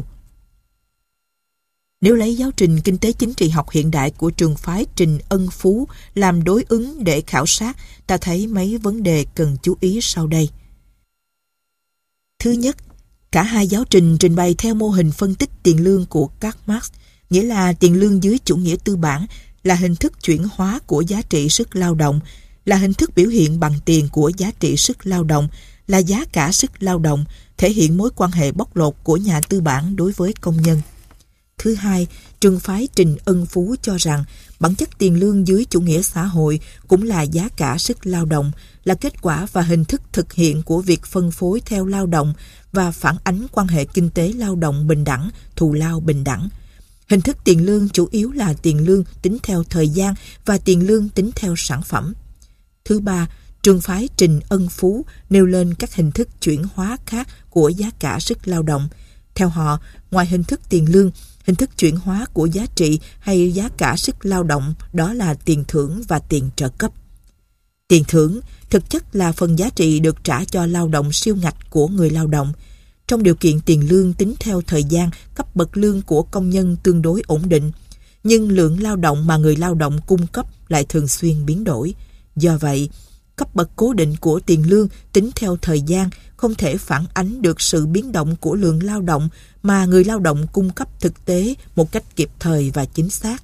Nếu lấy giáo trình kinh tế chính trị học hiện đại của trường phái Trình Ân Phú làm đối ứng để khảo sát, ta thấy mấy vấn đề cần chú ý sau đây. Thứ nhất, cả hai giáo trình trình bày theo mô hình phân tích tiền lương của Karl Marx, nghĩa là tiền lương dưới chủ nghĩa tư bản là hình thức chuyển hóa của giá trị sức lao động, là hình thức biểu hiện bằng tiền của giá trị sức lao động, là giá cả sức lao động, thể hiện mối quan hệ bóc lột của nhà tư bản đối với công nhân. Thứ hai, trường phái Trình Ân Phú cho rằng bản chất tiền lương dưới chủ nghĩa xã hội cũng là giá cả sức lao động, là kết quả và hình thức thực hiện của việc phân phối theo lao động và phản ánh quan hệ kinh tế lao động bình đẳng, thù lao bình đẳng. Hình thức tiền lương chủ yếu là tiền lương tính theo thời gian và tiền lương tính theo sản phẩm. Thứ ba, trường phái Trình Ân Phú nêu lên các hình thức chuyển hóa khác của giá cả sức lao động. Theo họ, ngoài hình thức tiền lương, hình thức chuyển hóa của giá trị hay giá cả sức lao động đó là tiền thưởng và tiền trợ cấp. Tiền thưởng thực chất là phần giá trị được trả cho lao động siêu ngạch của người lao động. Trong điều kiện tiền lương tính theo thời gian, cấp bậc lương của công nhân tương đối ổn định, nhưng lượng lao động mà người lao động cung cấp lại thường xuyên biến đổi. Do vậy, cấp bậc cố định của tiền lương tính theo thời gian không thể phản ánh được sự biến động của lượng lao động mà người lao động cung cấp thực tế một cách kịp thời và chính xác.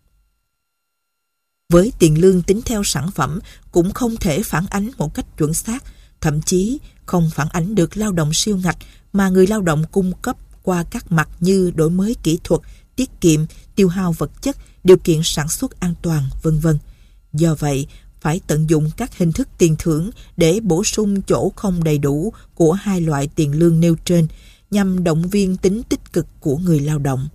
Với tiền lương tính theo sản phẩm cũng không thể phản ánh một cách chuẩn xác, thậm chí không phản ánh được lao động siêu ngạch mà người lao động cung cấp qua các mặt như đổi mới kỹ thuật, tiết kiệm, tiêu hao vật chất, điều kiện sản xuất an toàn, v.v. Do vậy, phải tận dụng các hình thức tiền thưởng để bổ sung chỗ không đầy đủ của hai loại tiền lương nêu trên nhằm động viên tính tích cực của người lao động.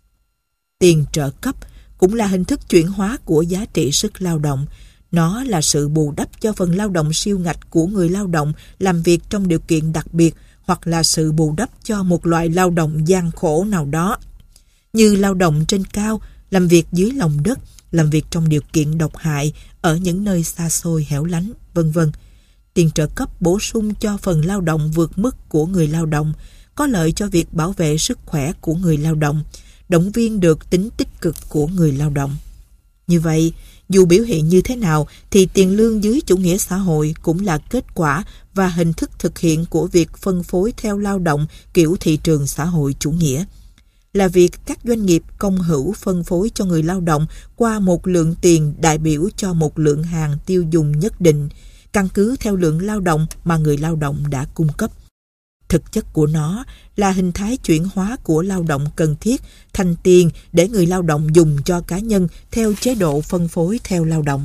Tiền trợ cấp cũng là hình thức chuyển hóa của giá trị sức lao động. Nó là sự bù đắp cho phần lao động siêu ngạch của người lao động làm việc trong điều kiện đặc biệt hoặc là sự bù đắp cho một loại lao động gian khổ nào đó, như lao động trên cao, làm việc dưới lòng đất, làm việc trong điều kiện độc hại ở những nơi xa xôi hẻo lánh, v.v. Tiền trợ cấp bổ sung cho phần lao động vượt mức của người lao động, có lợi cho việc bảo vệ sức khỏe của người lao động, động viên được tính tích cực của người lao động. Như vậy, dù biểu hiện như thế nào thì tiền lương dưới chủ nghĩa xã hội cũng là kết quả và hình thức thực hiện của việc phân phối theo lao động kiểu thị trường xã hội chủ nghĩa. Là việc các doanh nghiệp công hữu phân phối cho người lao động qua một lượng tiền đại biểu cho một lượng hàng tiêu dùng nhất định, căn cứ theo lượng lao động mà người lao động đã cung cấp. Thực chất của nó là hình thái chuyển hóa của lao động cần thiết thành tiền để người lao động dùng cho cá nhân theo chế độ phân phối theo lao động.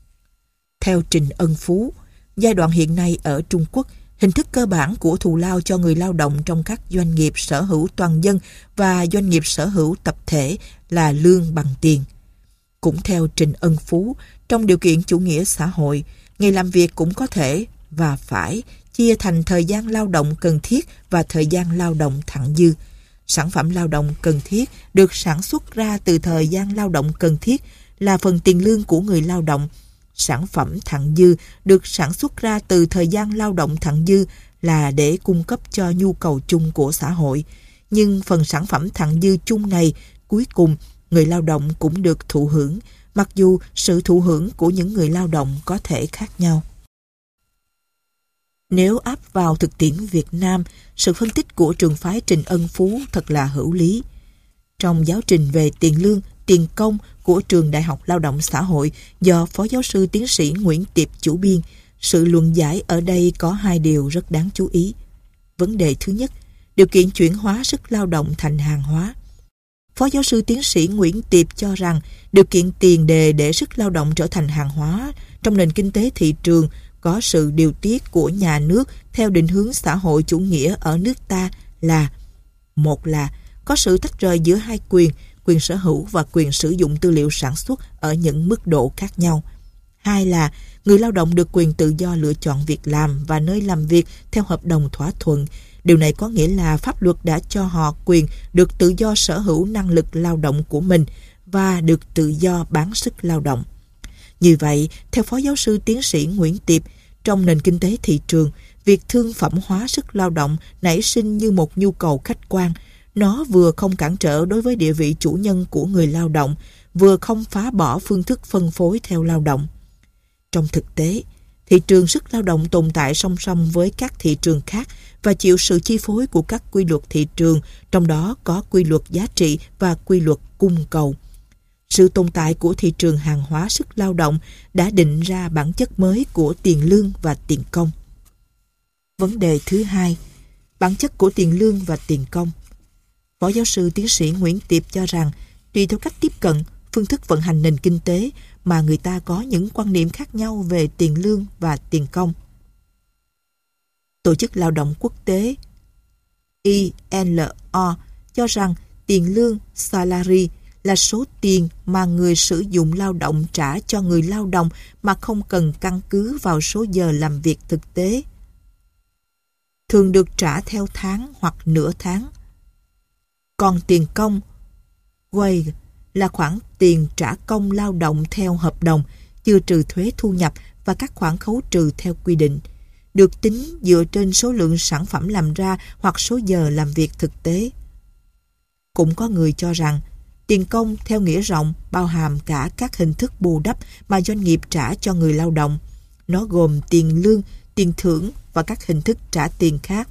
Theo Trình Ân Phú, giai đoạn hiện nay ở Trung Quốc, hình thức cơ bản của thù lao cho người lao động trong các doanh nghiệp sở hữu toàn dân và doanh nghiệp sở hữu tập thể là lương bằng tiền. Cũng theo Trình Ân Phú, trong điều kiện chủ nghĩa xã hội, ngày làm việc cũng có thể và phải chia thành thời gian lao động cần thiết và thời gian lao động thặng dư. Sản phẩm lao động cần thiết được sản xuất ra từ thời gian lao động cần thiết là phần tiền lương của người lao động. Sản phẩm thặng dư được sản xuất ra từ thời gian lao động thặng dư là để cung cấp cho nhu cầu chung của xã hội. Nhưng phần sản phẩm thặng dư chung này, cuối cùng, người lao động cũng được thụ hưởng, mặc dù sự thụ hưởng của những người lao động có thể khác nhau. Nếu áp vào thực tiễn Việt Nam, sự phân tích của trường phái Trình Ân Phú thật là hữu lý. Trong giáo trình về tiền lương, tiền công của Trường Đại học Lao động Xã hội do Phó Giáo sư Tiến sĩ Nguyễn Tiệp chủ biên, sự luận giải ở đây có hai điều rất đáng chú ý. Vấn đề thứ nhất, điều kiện chuyển hóa sức lao động thành hàng hóa. Phó Giáo sư Tiến sĩ Nguyễn Tiệp cho rằng điều kiện tiền đề để sức lao động trở thành hàng hóa trong nền kinh tế thị trường có sự điều tiết của nhà nước theo định hướng xã hội chủ nghĩa ở nước ta là: một là có sự tách rời giữa hai quyền sở hữu và quyền sử dụng tư liệu sản xuất ở những mức độ khác nhau. Hai là người lao động được quyền tự do lựa chọn việc làm và nơi làm việc theo hợp đồng thỏa thuận. Điều này có nghĩa là pháp luật đã cho họ quyền được tự do sở hữu năng lực lao động của mình và được tự do bán sức lao động. Như vậy, theo Phó Giáo sư Tiến sĩ Nguyễn Tiệp, trong nền kinh tế thị trường, việc thương phẩm hóa sức lao động nảy sinh như một nhu cầu khách quan. Nó vừa không cản trở đối với địa vị chủ nhân của người lao động, vừa không phá bỏ phương thức phân phối theo lao động. Trong thực tế, thị trường sức lao động tồn tại song song với các thị trường khác và chịu sự chi phối của các quy luật thị trường, trong đó có quy luật giá trị và quy luật cung cầu. Sự tồn tại của thị trường hàng hóa sức lao động đã định ra bản chất mới của tiền lương và tiền công. Vấn đề thứ hai, bản chất của tiền lương và tiền công. Phó giáo sư tiến sĩ Nguyễn Tiệp cho rằng, tùy theo cách tiếp cận, phương thức vận hành nền kinh tế mà người ta có những quan niệm khác nhau về tiền lương và tiền công. Tổ chức Lao động Quốc tế ILO cho rằng tiền lương salary là số tiền mà người sử dụng lao động trả cho người lao động mà không cần căn cứ vào số giờ làm việc thực tế. Thường được trả theo tháng hoặc nửa tháng. Còn tiền công, wage, là khoản tiền trả công lao động theo hợp đồng, chưa trừ thuế thu nhập và các khoản khấu trừ theo quy định, được tính dựa trên số lượng sản phẩm làm ra hoặc số giờ làm việc thực tế. Cũng có người cho rằng, tiền công theo nghĩa rộng bao hàm cả các hình thức bù đắp mà doanh nghiệp trả cho người lao động. Nó gồm tiền lương, tiền thưởng và các hình thức trả tiền khác.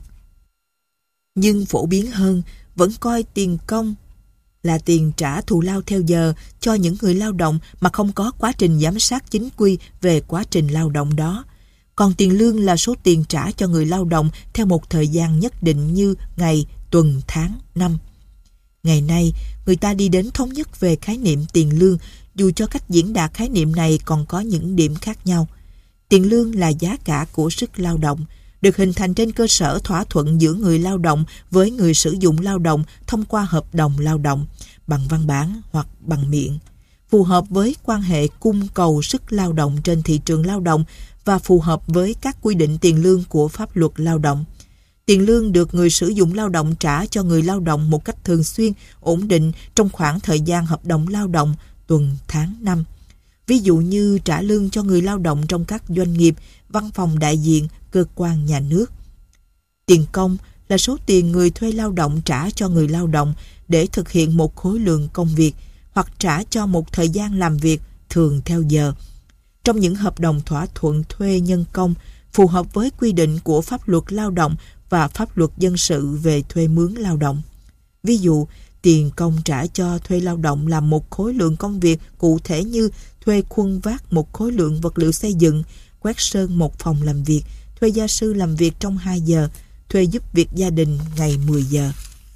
Nhưng phổ biến hơn, vẫn coi tiền công là tiền trả thù lao theo giờ cho những người lao động mà không có quá trình giám sát chính quy về quá trình lao động đó. Còn tiền lương là số tiền trả cho người lao động theo một thời gian nhất định như ngày, tuần, tháng, năm. Ngày nay, người ta đi đến thống nhất về khái niệm tiền lương, dù cho cách diễn đạt khái niệm này còn có những điểm khác nhau. Tiền lương là giá cả của sức lao động, được hình thành trên cơ sở thỏa thuận giữa người lao động với người sử dụng lao động thông qua hợp đồng lao động, bằng văn bản hoặc bằng miệng, phù hợp với quan hệ cung cầu sức lao động trên thị trường lao động và phù hợp với các quy định tiền lương của pháp luật lao động. Tiền lương được người sử dụng lao động trả cho người lao động một cách thường xuyên, ổn định trong khoảng thời gian hợp đồng lao động, tuần, tháng, năm. Ví dụ như trả lương cho người lao động trong các doanh nghiệp, văn phòng đại diện, cơ quan nhà nước. Tiền công là số tiền người thuê lao động trả cho người lao động để thực hiện một khối lượng công việc hoặc trả cho một thời gian làm việc thường theo giờ. Trong những hợp đồng thỏa thuận thuê nhân công phù hợp với quy định của pháp luật lao động và pháp luật dân sự về thuê mướn lao động. Ví dụ, tiền công trả cho thuê lao động làm một khối lượng công việc cụ thể như thuê khuân vác một khối lượng vật liệu xây dựng, quét sơn một phòng làm việc, thuê gia sư làm việc trong 2 giờ, thuê giúp việc gia đình ngày 10 giờ.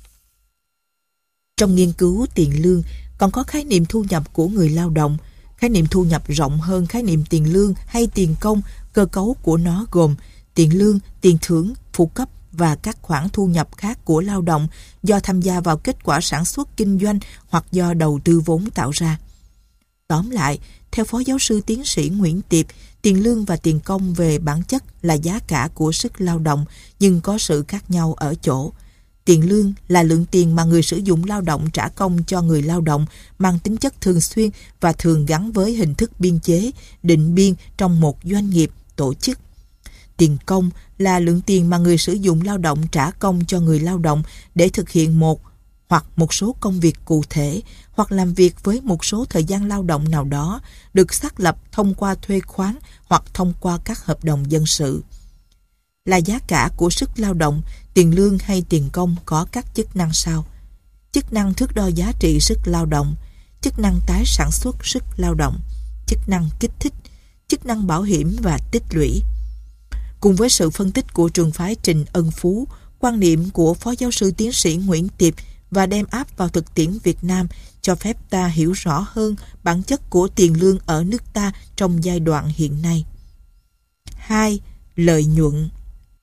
Trong nghiên cứu tiền lương còn có khái niệm thu nhập của người lao động. Khái niệm thu nhập rộng hơn khái niệm tiền lương hay tiền công. Cơ cấu của nó gồm tiền lương, tiền thưởng, phụ cấp và các khoản thu nhập khác của lao động do tham gia vào kết quả sản xuất kinh doanh hoặc do đầu tư vốn tạo ra. Tóm lại, theo Phó Giáo sư Tiến sĩ Nguyễn Tiệp, tiền lương và tiền công về bản chất là giá cả của sức lao động, nhưng có sự khác nhau ở chỗ. Tiền lương là lượng tiền mà người sử dụng lao động trả công cho người lao động, mang tính chất thường xuyên và thường gắn với hình thức biên chế, định biên trong một doanh nghiệp, tổ chức. Tiền công là lượng tiền mà người sử dụng lao động trả công cho người lao động để thực hiện một hoặc một số công việc cụ thể hoặc làm việc với một số thời gian lao động nào đó, được xác lập thông qua thuê khoán hoặc thông qua các hợp đồng dân sự. Là giá cả của sức lao động, tiền lương hay tiền công có các chức năng sau. Chức năng thước đo giá trị sức lao động, chức năng tái sản xuất sức lao động, chức năng kích thích, chức năng bảo hiểm và tích lũy. Cùng với sự phân tích của trường phái Trịnh Ân Phú, quan niệm của Phó Giáo sư Tiến sĩ Nguyễn Tiệp và đem áp vào thực tiễn Việt Nam cho phép ta hiểu rõ hơn bản chất của tiền lương ở nước ta trong giai đoạn hiện nay. 2. Lợi nhuận.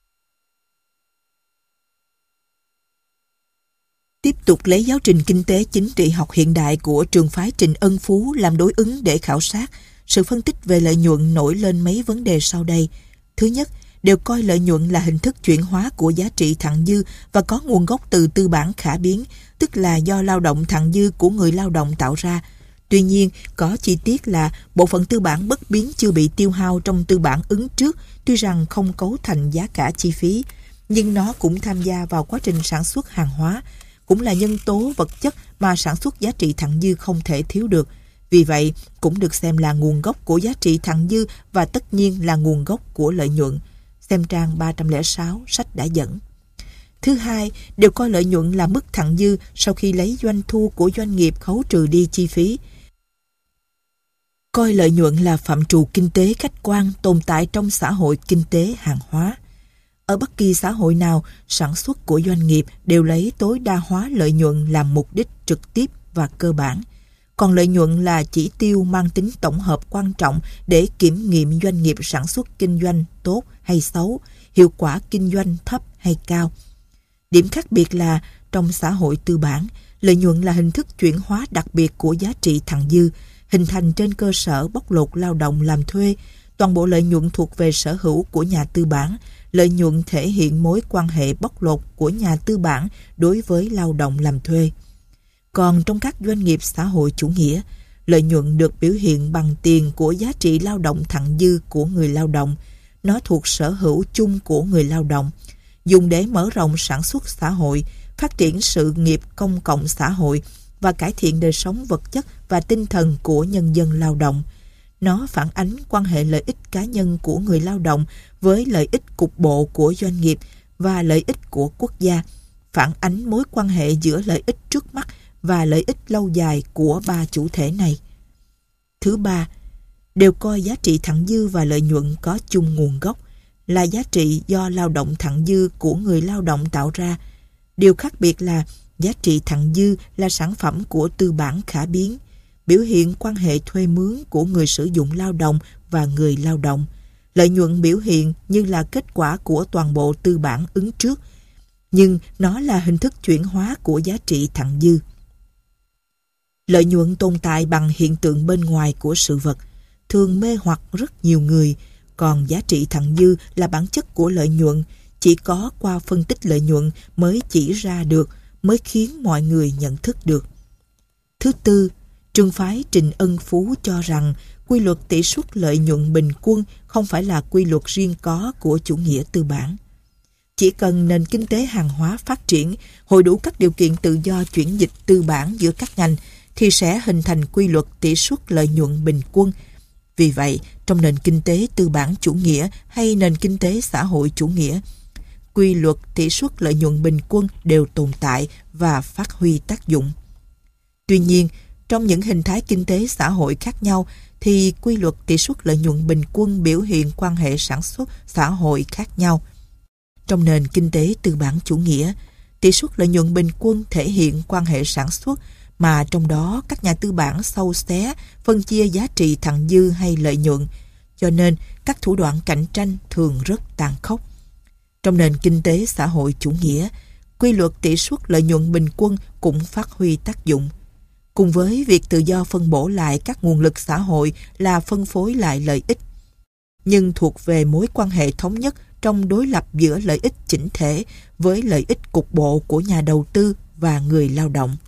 Tiếp tục lấy giáo trình kinh tế chính trị học hiện đại của trường phái Trịnh Ân Phú làm đối ứng để khảo sát, sự phân tích về lợi nhuận nổi lên mấy vấn đề sau đây. Thứ nhất, đều coi lợi nhuận là hình thức chuyển hóa của giá trị thặng dư và có nguồn gốc từ tư bản khả biến, tức là do lao động thặng dư của người lao động tạo ra. Tuy nhiên, có chi tiết là bộ phận tư bản bất biến chưa bị tiêu hao trong tư bản ứng trước, tuy rằng không cấu thành giá cả chi phí, nhưng nó cũng tham gia vào quá trình sản xuất hàng hóa, cũng là nhân tố vật chất mà sản xuất giá trị thặng dư không thể thiếu được. Vì vậy, cũng được xem là nguồn gốc của giá trị thặng dư và tất nhiên là nguồn gốc của lợi nhuận. Xem trang 306, sách đã dẫn. Thứ hai, đều coi lợi nhuận là mức thặng dư sau khi lấy doanh thu của doanh nghiệp khấu trừ đi chi phí. Coi lợi nhuận là phạm trù kinh tế khách quan tồn tại trong xã hội kinh tế hàng hóa. Ở bất kỳ xã hội nào, sản xuất của doanh nghiệp đều lấy tối đa hóa lợi nhuận làm mục đích trực tiếp và cơ bản. Còn lợi nhuận là chỉ tiêu mang tính tổng hợp quan trọng để kiểm nghiệm doanh nghiệp sản xuất kinh doanh tốt hay xấu, hiệu quả kinh doanh thấp hay cao. Điểm khác biệt là trong xã hội tư bản, lợi nhuận là hình thức chuyển hóa đặc biệt của giá trị thặng dư, hình thành trên cơ sở bóc lột lao động làm thuê. Toàn bộ lợi nhuận thuộc về sở hữu của nhà tư bản. Lợi nhuận thể hiện mối quan hệ bóc lột của nhà tư bản đối với lao động làm thuê. Còn trong các doanh nghiệp xã hội chủ nghĩa, lợi nhuận được biểu hiện bằng tiền của giá trị lao động thặng dư của người lao động. Nó thuộc sở hữu chung của người lao động, dùng để mở rộng sản xuất xã hội, phát triển sự nghiệp công cộng xã hội và cải thiện đời sống vật chất và tinh thần của nhân dân lao động. Nó phản ánh quan hệ lợi ích cá nhân của người lao động với lợi ích cục bộ của doanh nghiệp và lợi ích của quốc gia, phản ánh mối quan hệ giữa lợi ích trước mắt và lợi ích lâu dài của ba chủ thể này. Thứ ba, đều coi giá trị thặng dư và lợi nhuận có chung nguồn gốc, là giá trị do lao động thặng dư của người lao động tạo ra. Điều khác biệt là giá trị thặng dư là sản phẩm của tư bản khả biến, biểu hiện quan hệ thuê mướn của người sử dụng lao động và người lao động. Lợi nhuận biểu hiện như là kết quả của toàn bộ tư bản ứng trước, nhưng nó là hình thức chuyển hóa của giá trị thặng dư. Lợi nhuận tồn tại bằng hiện tượng bên ngoài của sự vật, thường mê hoặc rất nhiều người, còn giá trị thặng dư là bản chất của lợi nhuận, chỉ có qua phân tích lợi nhuận mới chỉ ra được, mới khiến mọi người nhận thức được. Thứ tư, trường phái Trình Ân Phú cho rằng quy luật tỷ suất lợi nhuận bình quân không phải là quy luật riêng có của chủ nghĩa tư bản. Chỉ cần nền kinh tế hàng hóa phát triển, hội đủ các điều kiện tự do chuyển dịch tư bản giữa các ngành, thì sẽ hình thành quy luật tỷ suất lợi nhuận bình quân. Vì vậy, trong nền kinh tế tư bản chủ nghĩa hay nền kinh tế xã hội chủ nghĩa, quy luật tỷ suất lợi nhuận bình quân đều tồn tại và phát huy tác dụng. Tuy nhiên, trong những hình thái kinh tế xã hội khác nhau thì quy luật tỷ suất lợi nhuận bình quân biểu hiện quan hệ sản xuất xã hội khác nhau. Trong nền kinh tế tư bản chủ nghĩa, tỷ suất lợi nhuận bình quân thể hiện quan hệ sản xuất mà trong đó các nhà tư bản xâu xé phân chia giá trị thặng dư hay lợi nhuận, cho nên các thủ đoạn cạnh tranh thường rất tàn khốc. Trong nền kinh tế xã hội chủ nghĩa, quy luật tỷ suất lợi nhuận bình quân cũng phát huy tác dụng. Cùng với việc tự do phân bổ lại các nguồn lực xã hội là phân phối lại lợi ích, nhưng thuộc về mối quan hệ thống nhất trong đối lập giữa lợi ích chỉnh thể với lợi ích cục bộ của nhà đầu tư và người lao động.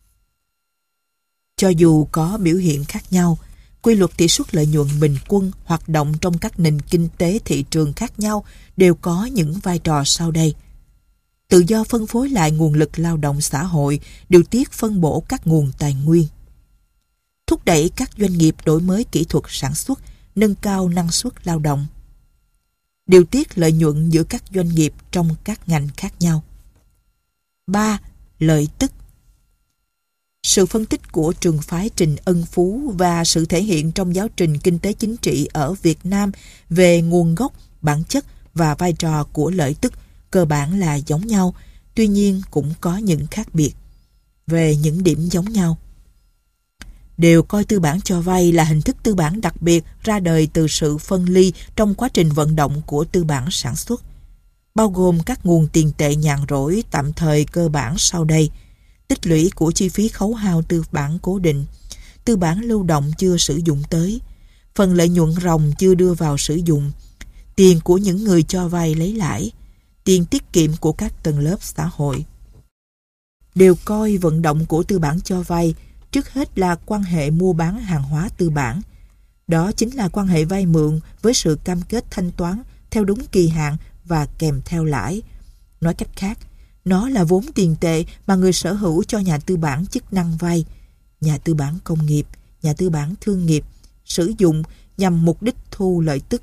Cho dù có biểu hiện khác nhau, quy luật tỷ suất lợi nhuận bình quân hoạt động trong các nền kinh tế thị trường khác nhau đều có những vai trò sau đây. Tự do phân phối lại nguồn lực lao động xã hội, điều tiết phân bổ các nguồn tài nguyên. Thúc đẩy các doanh nghiệp đổi mới kỹ thuật sản xuất, nâng cao năng suất lao động. Điều tiết lợi nhuận giữa các doanh nghiệp trong các ngành khác nhau. 3. Lợi tức. Sự phân tích của trường phái Trình Ân Phú và sự thể hiện trong giáo trình kinh tế chính trị ở Việt Nam về nguồn gốc, bản chất và vai trò của lợi tức cơ bản là giống nhau, tuy nhiên cũng có những khác biệt. Về những điểm giống nhau, đều coi tư bản cho vay là hình thức tư bản đặc biệt ra đời từ sự phân ly trong quá trình vận động của tư bản sản xuất, bao gồm các nguồn tiền tệ nhàn rỗi tạm thời cơ bản sau đây: tích lũy của chi phí khấu hao tư bản cố định, tư bản lưu động chưa sử dụng tới, phần lợi nhuận ròng chưa đưa vào sử dụng, tiền của những người cho vay lấy lãi, tiền tiết kiệm của các tầng lớp xã hội. Đều coi vận động của tư bản cho vay trước hết là quan hệ mua bán hàng hóa tư bản. Đó chính là quan hệ vay mượn với sự cam kết thanh toán theo đúng kỳ hạn và kèm theo lãi. Nói cách khác, nó là vốn tiền tệ mà người sở hữu cho nhà tư bản chức năng vay, nhà tư bản công nghiệp, nhà tư bản thương nghiệp, sử dụng nhằm mục đích thu lợi tức.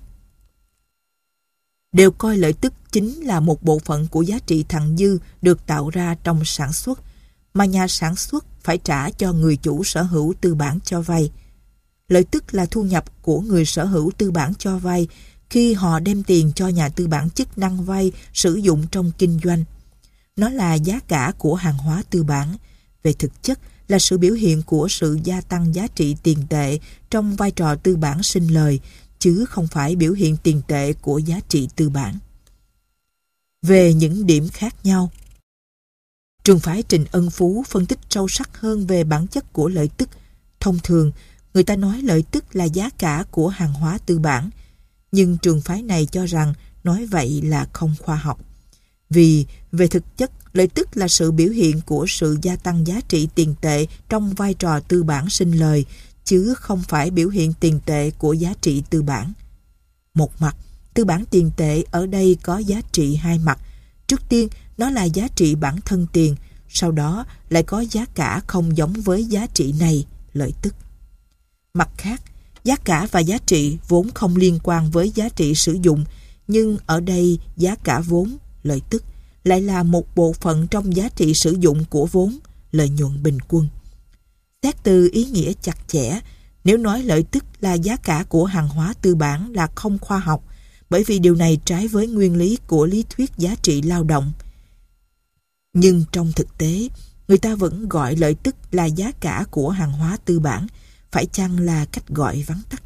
Đều coi lợi tức chính là một bộ phận của giá trị thặng dư được tạo ra trong sản xuất, mà nhà sản xuất phải trả cho người chủ sở hữu tư bản cho vay. Lợi tức là thu nhập của người sở hữu tư bản cho vay, khi họ đem tiền cho nhà tư bản chức năng vay sử dụng trong kinh doanh. Nó là giá cả của hàng hóa tư bản, về thực chất là sự biểu hiện của sự gia tăng giá trị tiền tệ trong vai trò tư bản sinh lời, chứ không phải biểu hiện tiền tệ của giá trị tư bản. Về những điểm khác nhau, trường phái Trịnh Ân Phú phân tích sâu sắc hơn về bản chất của lợi tức. Thông thường, người ta nói lợi tức là giá cả của hàng hóa tư bản, nhưng trường phái này cho rằng nói vậy là không khoa học. Vì về thực chất, lợi tức là sự biểu hiện của sự gia tăng giá trị tiền tệ trong vai trò tư bản sinh lời, chứ không phải biểu hiện tiền tệ của giá trị tư bản. Một mặt, tư bản tiền tệ ở đây có giá trị hai mặt. Trước tiên, nó là giá trị bản thân tiền, sau đó lại có giá cả không giống với giá trị này, lợi tức. Mặt khác, giá cả và giá trị vốn không liên quan với giá trị sử dụng, nhưng ở đây giá cả vốn, lợi tức, lại là một bộ phận trong giá trị sử dụng của vốn, lợi nhuận bình quân. Xét từ ý nghĩa chặt chẽ, nếu nói lợi tức là giá cả của hàng hóa tư bản là không khoa học, bởi vì điều này trái với nguyên lý của lý thuyết giá trị lao động. Nhưng trong thực tế, người ta vẫn gọi lợi tức là giá cả của hàng hóa tư bản, phải chăng là cách gọi vắn tắt.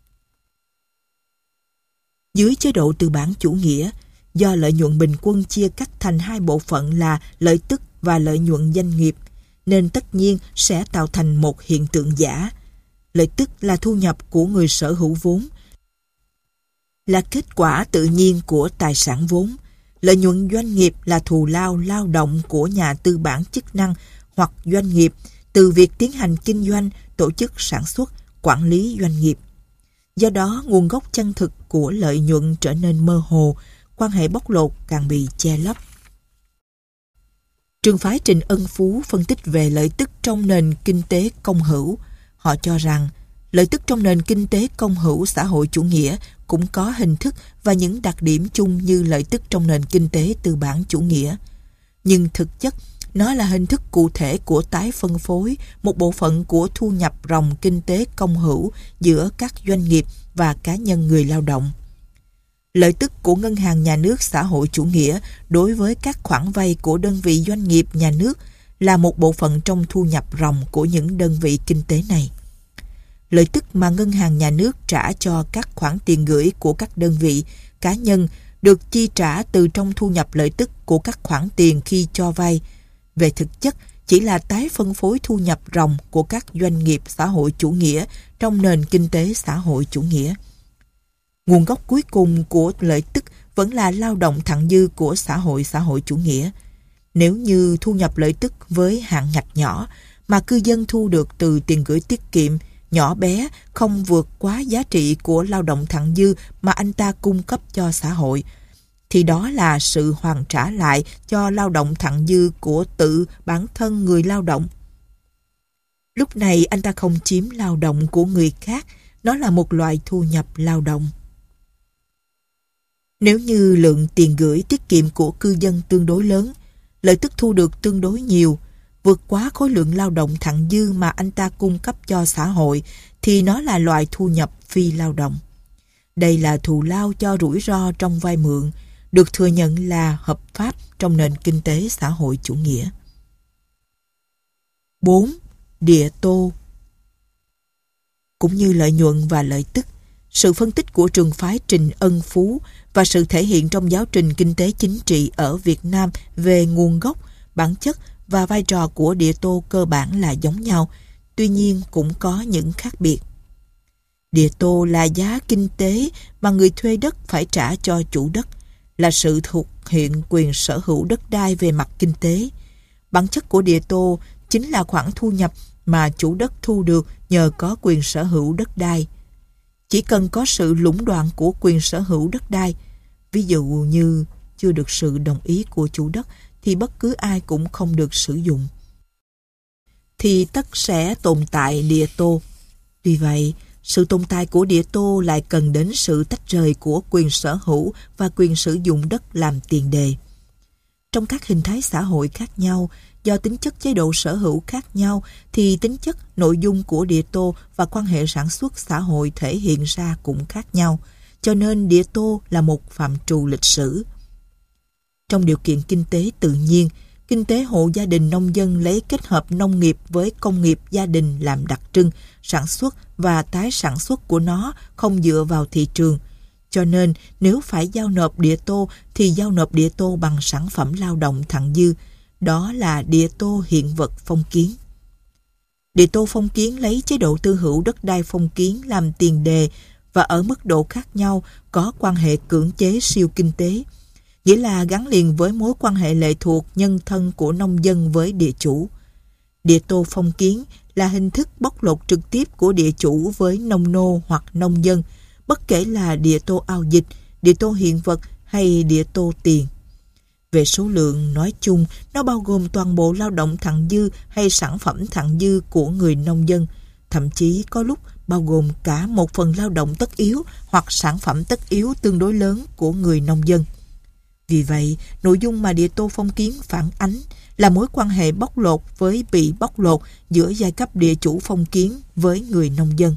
Dưới chế độ tư bản chủ nghĩa, do lợi nhuận bình quân chia cắt thành hai bộ phận là lợi tức và lợi nhuận doanh nghiệp, nên tất nhiên sẽ tạo thành một hiện tượng giả. Lợi tức là thu nhập của người sở hữu vốn, là kết quả tự nhiên của tài sản vốn. Lợi nhuận doanh nghiệp là thù lao lao động của nhà tư bản chức năng hoặc doanh nghiệp từ việc tiến hành kinh doanh, tổ chức sản xuất, quản lý doanh nghiệp. Do đó, nguồn gốc chân thực của lợi nhuận trở nên mơ hồ, quan hệ bóc lột càng bị che lấp. Trường phái Trịnh Ân Phú phân tích về lợi tức trong nền kinh tế công hữu. Họ cho rằng lợi tức trong nền kinh tế công hữu xã hội chủ nghĩa cũng có hình thức và những đặc điểm chung như lợi tức trong nền kinh tế tư bản chủ nghĩa. Nhưng thực chất, nó là hình thức cụ thể của tái phân phối một bộ phận của thu nhập ròng kinh tế công hữu giữa các doanh nghiệp và cá nhân người lao động. Lợi tức của ngân hàng nhà nước xã hội chủ nghĩa đối với các khoản vay của đơn vị doanh nghiệp nhà nước là một bộ phận trong thu nhập ròng của những đơn vị kinh tế này. Lợi tức mà ngân hàng nhà nước trả cho các khoản tiền gửi của các đơn vị, cá nhân được chi trả từ trong thu nhập lợi tức của các khoản tiền khi cho vay. Về thực chất, chỉ là tái phân phối thu nhập ròng của các doanh nghiệp xã hội chủ nghĩa trong nền kinh tế xã hội chủ nghĩa. Nguồn gốc cuối cùng của lợi tức vẫn là lao động thặng dư của xã hội chủ nghĩa. Nếu như thu nhập lợi tức với hạn ngạch nhỏ mà cư dân thu được từ tiền gửi tiết kiệm nhỏ bé không vượt quá giá trị của lao động thặng dư mà anh ta cung cấp cho xã hội, thì đó là sự hoàn trả lại cho lao động thặng dư của tự bản thân người lao động. Lúc này anh ta không chiếm lao động của người khác, nó là một loại thu nhập lao động. Nếu như lượng tiền gửi tiết kiệm của cư dân tương đối lớn, lợi tức thu được tương đối nhiều, vượt quá khối lượng lao động thặng dư mà anh ta cung cấp cho xã hội, thì nó là loại thu nhập phi lao động. Đây là thù lao cho rủi ro trong vay mượn, được thừa nhận là hợp pháp trong nền kinh tế xã hội chủ nghĩa. 4. Địa tô. Cũng như lợi nhuận và lợi tức, sự phân tích của trường phái Trịnh Ân Phú và sự thể hiện trong giáo trình kinh tế chính trị ở Việt Nam về nguồn gốc, bản chất và vai trò của địa tô cơ bản là giống nhau, tuy nhiên cũng có những khác biệt. Địa tô là giá kinh tế mà người thuê đất phải trả cho chủ đất, là sự thực hiện quyền sở hữu đất đai về mặt kinh tế. Bản chất của địa tô chính là khoản thu nhập mà chủ đất thu được nhờ có quyền sở hữu đất đai. Chỉ cần có sự lũng đoạn của quyền sở hữu đất đai, ví dụ như chưa được sự đồng ý của chủ đất, thì bất cứ ai cũng không được sử dụng, thì tất sẽ tồn tại địa tô. Vì vậy, sự tồn tại của địa tô lại cần đến sự tách rời của quyền sở hữu và quyền sử dụng đất làm tiền đề. Trong các hình thái xã hội khác nhau, do tính chất chế độ sở hữu khác nhau, thì tính chất nội dung của địa tô và quan hệ sản xuất xã hội thể hiện ra cũng khác nhau. cho nên Địa Tô là một phạm trù lịch sử. Trong điều kiện kinh tế tự nhiên, kinh tế hộ gia đình nông dân lấy kết hợp nông nghiệp với công nghiệp gia đình làm đặc trưng, sản xuất và tái sản xuất của nó không dựa vào thị trường. Cho nên, nếu phải giao nộp Địa Tô thì giao nộp Địa Tô bằng sản phẩm lao động thặng dư. Đó là Địa Tô hiện vật phong kiến. Địa Tô phong kiến lấy chế độ tư hữu đất đai phong kiến làm tiền đề và ở mức độ khác nhau có quan hệ cưỡng chế siêu kinh tế, nghĩa là gắn liền với mối quan hệ lệ thuộc nhân thân của nông dân với địa chủ. Địa Tô phong kiến là hình thức bóc lột trực tiếp của địa chủ với nông nô hoặc nông dân, bất kể là Địa Tô ao dịch, Địa Tô hiện vật hay Địa Tô tiền. Về số lượng nói chung, nó bao gồm toàn bộ lao động thặng dư hay sản phẩm thặng dư của người nông dân, thậm chí có lúc bao gồm cả một phần lao động tất yếu hoặc sản phẩm tất yếu tương đối lớn của người nông dân. Vì vậy, nội dung mà Địa Tô phong kiến phản ánh là mối quan hệ bóc lột với bị bóc lột giữa giai cấp địa chủ phong kiến với người nông dân.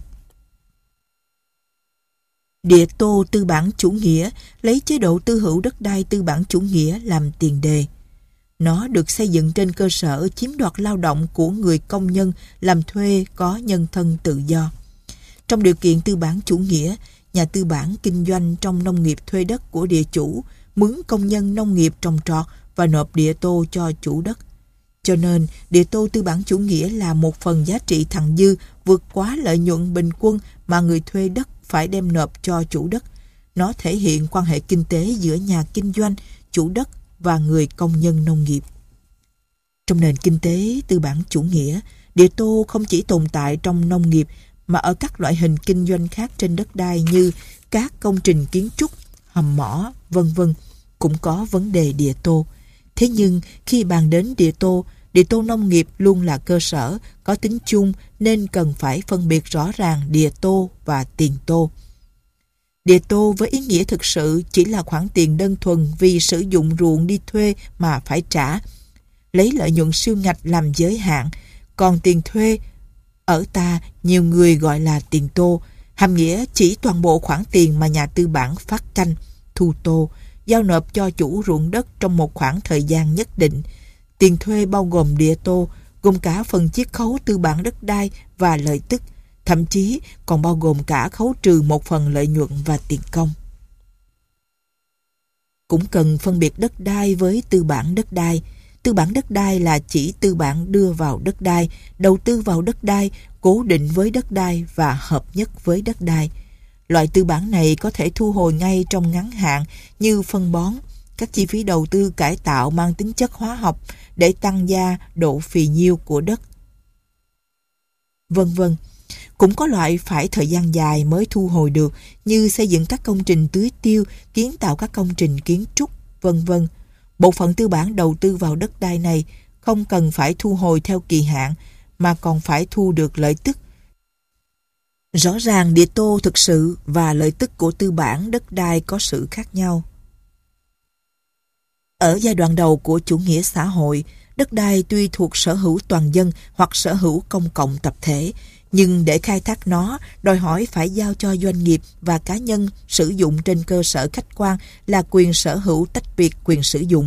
Địa Tô tư bản chủ nghĩa lấy chế độ tư hữu đất đai tư bản chủ nghĩa làm tiền đề. Nó được xây dựng trên cơ sở chiếm đoạt lao động của người công nhân làm thuê có nhân thân tự do. Trong điều kiện tư bản chủ nghĩa, nhà tư bản kinh doanh trong nông nghiệp thuê đất của địa chủ, mướn công nhân nông nghiệp trồng trọt và nộp Địa Tô cho chủ đất. Cho nên, Địa Tô tư bản chủ nghĩa là một phần giá trị thặng dư vượt quá lợi nhuận bình quân mà người thuê đất phải đem nộp cho chủ đất. Nó thể hiện quan hệ kinh tế giữa nhà kinh doanh, chủ đất và người công nhân nông nghiệp. Trong nền kinh tế tư bản chủ nghĩa, Địa Tô không chỉ tồn tại trong nông nghiệp mà ở các loại hình kinh doanh khác trên đất đai như các công trình kiến trúc, hầm mỏ, vân vân cũng có vấn đề Địa Tô. Thế nhưng khi bàn đến Địa Tô nông nghiệp luôn là cơ sở, có tính chung nên cần phải phân biệt rõ ràng Địa Tô và tiền Tô. Địa Tô với ý nghĩa thực sự chỉ là khoản tiền đơn thuần vì sử dụng ruộng đi thuê mà phải trả, lấy lợi nhuận siêu ngạch làm giới hạn, còn tiền thuê ở ta nhiều người gọi là tiền Tô, hàm nghĩa chỉ toàn bộ khoản tiền mà nhà tư bản phát canh, thu tô, giao nộp cho chủ ruộng đất trong một khoảng thời gian nhất định. Tiền thuê bao gồm Địa Tô, gồm cả phần chiết khấu tư bản đất đai và lợi tức, thậm chí còn bao gồm cả khấu trừ một phần lợi nhuận và tiền công. Cũng cần phân biệt đất đai với tư bản đất đai. Tư bản đất đai là chỉ tư bản đưa vào đất đai, đầu tư vào đất đai, cố định với đất đai và hợp nhất với đất đai. Loại tư bản này có thể thu hồi ngay trong ngắn hạn như phân bón, các chi phí đầu tư cải tạo mang tính chất hóa học để tăng gia độ phì nhiêu của đất, vân vân. Cũng có loại phải thời gian dài mới thu hồi được như xây dựng các công trình tưới tiêu, kiến tạo các công trình kiến trúc, vân vân. Bộ phận tư bản đầu tư vào đất đai này không cần phải thu hồi theo kỳ hạn mà còn phải thu được lợi tức. Rõ ràng Địa Tô thực sự và lợi tức của tư bản đất đai có sự khác nhau. Ở giai đoạn đầu của chủ nghĩa xã hội, đất đai tuy thuộc sở hữu toàn dân hoặc sở hữu công cộng tập thể, nhưng để khai thác nó đòi hỏi phải giao cho doanh nghiệp và cá nhân sử dụng trên cơ sở khách quan là quyền sở hữu tách biệt quyền sử dụng.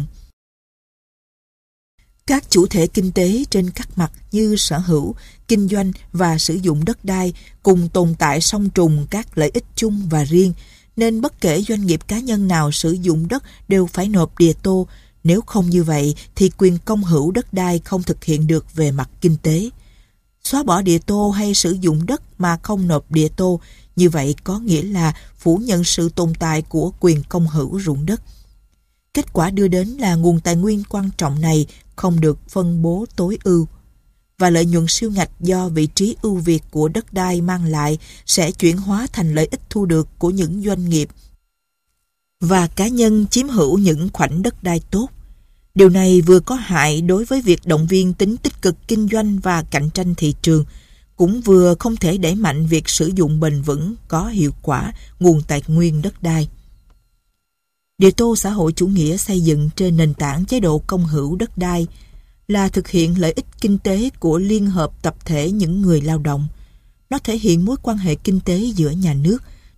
Các chủ thể kinh tế trên các mặt như sở hữu, kinh doanh và sử dụng đất đai cùng tồn tại song trùng các lợi ích chung và riêng, nên bất kể doanh nghiệp cá nhân nào sử dụng đất đều phải nộp Địa Tô. Nếu không như vậy thì quyền công hữu đất đai không thực hiện được về mặt kinh tế. Xóa bỏ Địa Tô hay sử dụng đất mà không nộp Địa Tô, như vậy có nghĩa là phủ nhận sự tồn tại của quyền công hữu ruộng đất. Kết quả đưa đến là nguồn tài nguyên quan trọng này không được phân bố tối ưu, và lợi nhuận siêu ngạch do vị trí ưu việt của đất đai mang lại sẽ chuyển hóa thành lợi ích thu được của những doanh nghiệp và cá nhân chiếm hữu những khoảnh đất đai tốt. Điều này vừa có hại đối với việc động viên tính tích cực kinh doanh và cạnh tranh thị trường, cũng vừa không thể đẩy mạnh việc sử dụng bền vững có hiệu quả nguồn tài nguyên đất đai. Địa Tô xã hội chủ nghĩa xây dựng trên nền tảng chế độ công hữu đất đai là thực hiện lợi ích kinh tế của liên hợp tập thể những người lao động. Nó thể hiện mối quan hệ kinh tế giữa nhà nước,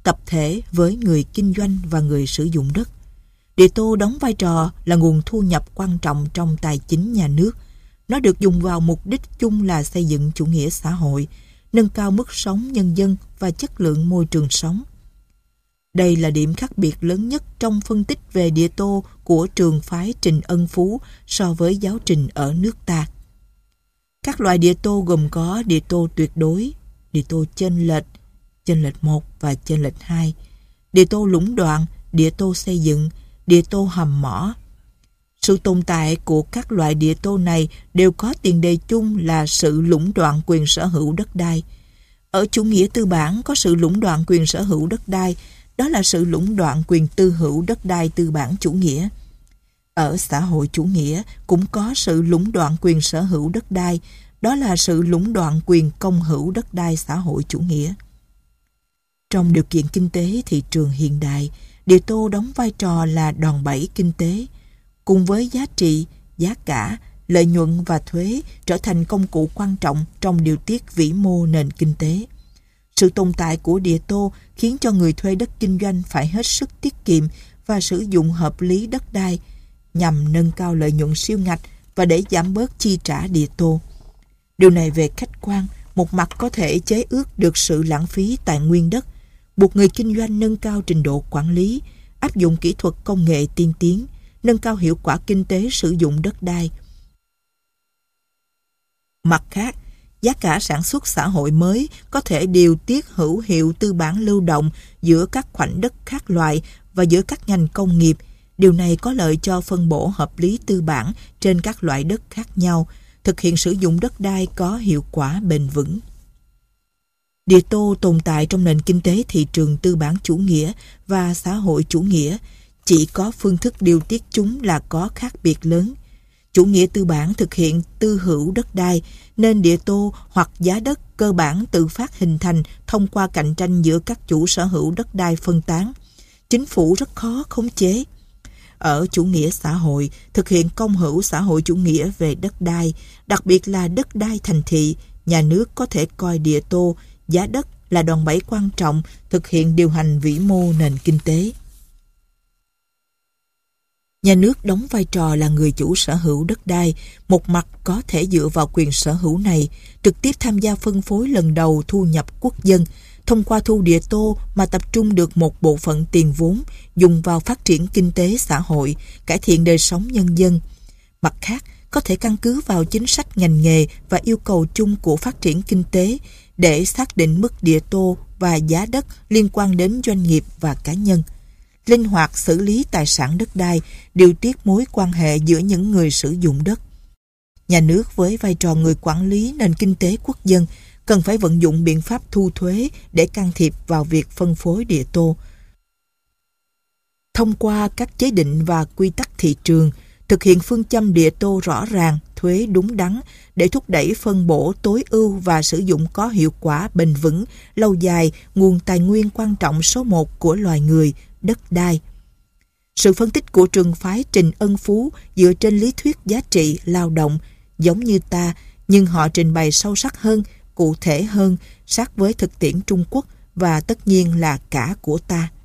tập thể với người kinh doanh và người sử dụng đất. Địa tô đóng vai trò là nguồn thu nhập quan trọng trong tài chính nhà nước. Nó được dùng vào mục đích chung là xây dựng chủ nghĩa xã hội, nâng cao mức sống nhân dân và chất lượng môi trường sống. Đây là điểm khác biệt lớn nhất trong phân tích về địa tô của trường phái Trình Ân Phú so với giáo trình ở nước ta. Các loại địa tô gồm có địa tô tuyệt đối, địa tô chênh lệch 1 và chênh lệch 2, địa tô lũng đoạn, địa tô xây dựng, địa tô hầm mỏ. Sự tồn tại của các loại địa tô này đều có tiền đề chung là sự lũng đoạn quyền sở hữu đất đai. Ở chủ nghĩa tư bản có sự lũng đoạn quyền sở hữu đất đai, đó là sự lũng đoạn quyền tư hữu đất đai tư bản chủ nghĩa. Ở xã hội chủ nghĩa cũng có sự lũng đoạn quyền sở hữu đất đai, đó là sự lũng đoạn quyền công hữu đất đai xã hội chủ nghĩa. Trong điều kiện kinh tế thị trường hiện đại, địa tô đóng vai trò là đòn bẩy kinh tế, cùng với giá trị, giá cả, lợi nhuận và thuế trở thành công cụ quan trọng trong điều tiết vĩ mô nền kinh tế. Sự tồn tại của địa tô khiến cho người thuê đất kinh doanh phải hết sức tiết kiệm và sử dụng hợp lý đất đai nhằm nâng cao lợi nhuận siêu ngạch và để giảm bớt chi trả địa tô. Điều này về khách quan, một mặt có thể chế ước được sự lãng phí tài nguyên đất, buộc người kinh doanh nâng cao trình độ quản lý, áp dụng kỹ thuật công nghệ tiên tiến, nâng cao hiệu quả kinh tế sử dụng đất đai. Mặt khác, giá cả sản xuất xã hội mới có thể điều tiết hữu hiệu tư bản lưu động giữa các khoảnh đất khác loại và giữa các ngành công nghiệp. Điều này có lợi cho phân bổ hợp lý tư bản trên các loại đất khác nhau, thực hiện sử dụng đất đai có hiệu quả bền vững. Địa tô tồn tại trong nền kinh tế thị trường tư bản chủ nghĩa và xã hội chủ nghĩa, chỉ có phương thức điều tiết chúng là có khác biệt lớn. Chủ nghĩa tư bản thực hiện tư hữu đất đai, nên địa tô hoặc giá đất cơ bản tự phát hình thành thông qua cạnh tranh giữa các chủ sở hữu đất đai phân tán. Chính phủ rất khó khống chế. Ở chủ nghĩa xã hội, thực hiện công hữu xã hội chủ nghĩa về đất đai, đặc biệt là đất đai thành thị, nhà nước có thể coi địa tô, giá đất là đòn bẩy quan trọng thực hiện điều hành vĩ mô nền kinh tế. Nhà nước đóng vai trò là người chủ sở hữu đất đai, một mặt có thể dựa vào quyền sở hữu này, trực tiếp tham gia phân phối lần đầu thu nhập quốc dân, thông qua thu địa tô mà tập trung được một bộ phận tiền vốn dùng vào phát triển kinh tế xã hội, cải thiện đời sống nhân dân. Mặt khác, có thể căn cứ vào chính sách ngành nghề và yêu cầu chung của phát triển kinh tế để xác định mức địa tô và giá đất liên quan đến doanh nghiệp và cá nhân. Linh hoạt xử lý tài sản đất đai, điều tiết mối quan hệ giữa những người sử dụng đất. Nhà nước với vai trò người quản lý nền kinh tế quốc dân cần phải vận dụng biện pháp thu thuế để can thiệp vào việc phân phối địa tô. Thông qua các chế định và quy tắc thị trường, thực hiện phương châm địa tô rõ ràng, thuế đúng đắn để thúc đẩy phân bổ tối ưu và sử dụng có hiệu quả bền vững, lâu dài nguồn tài nguyên quan trọng số 1 của loài người, đất đai. Sự phân tích của trường phái Trình Ân Phú dựa trên lý thuyết giá trị lao động giống như ta, nhưng họ trình bày sâu sắc hơn, cụ thể hơn, sát với thực tiễn Trung Quốc và tất nhiên là cả của ta.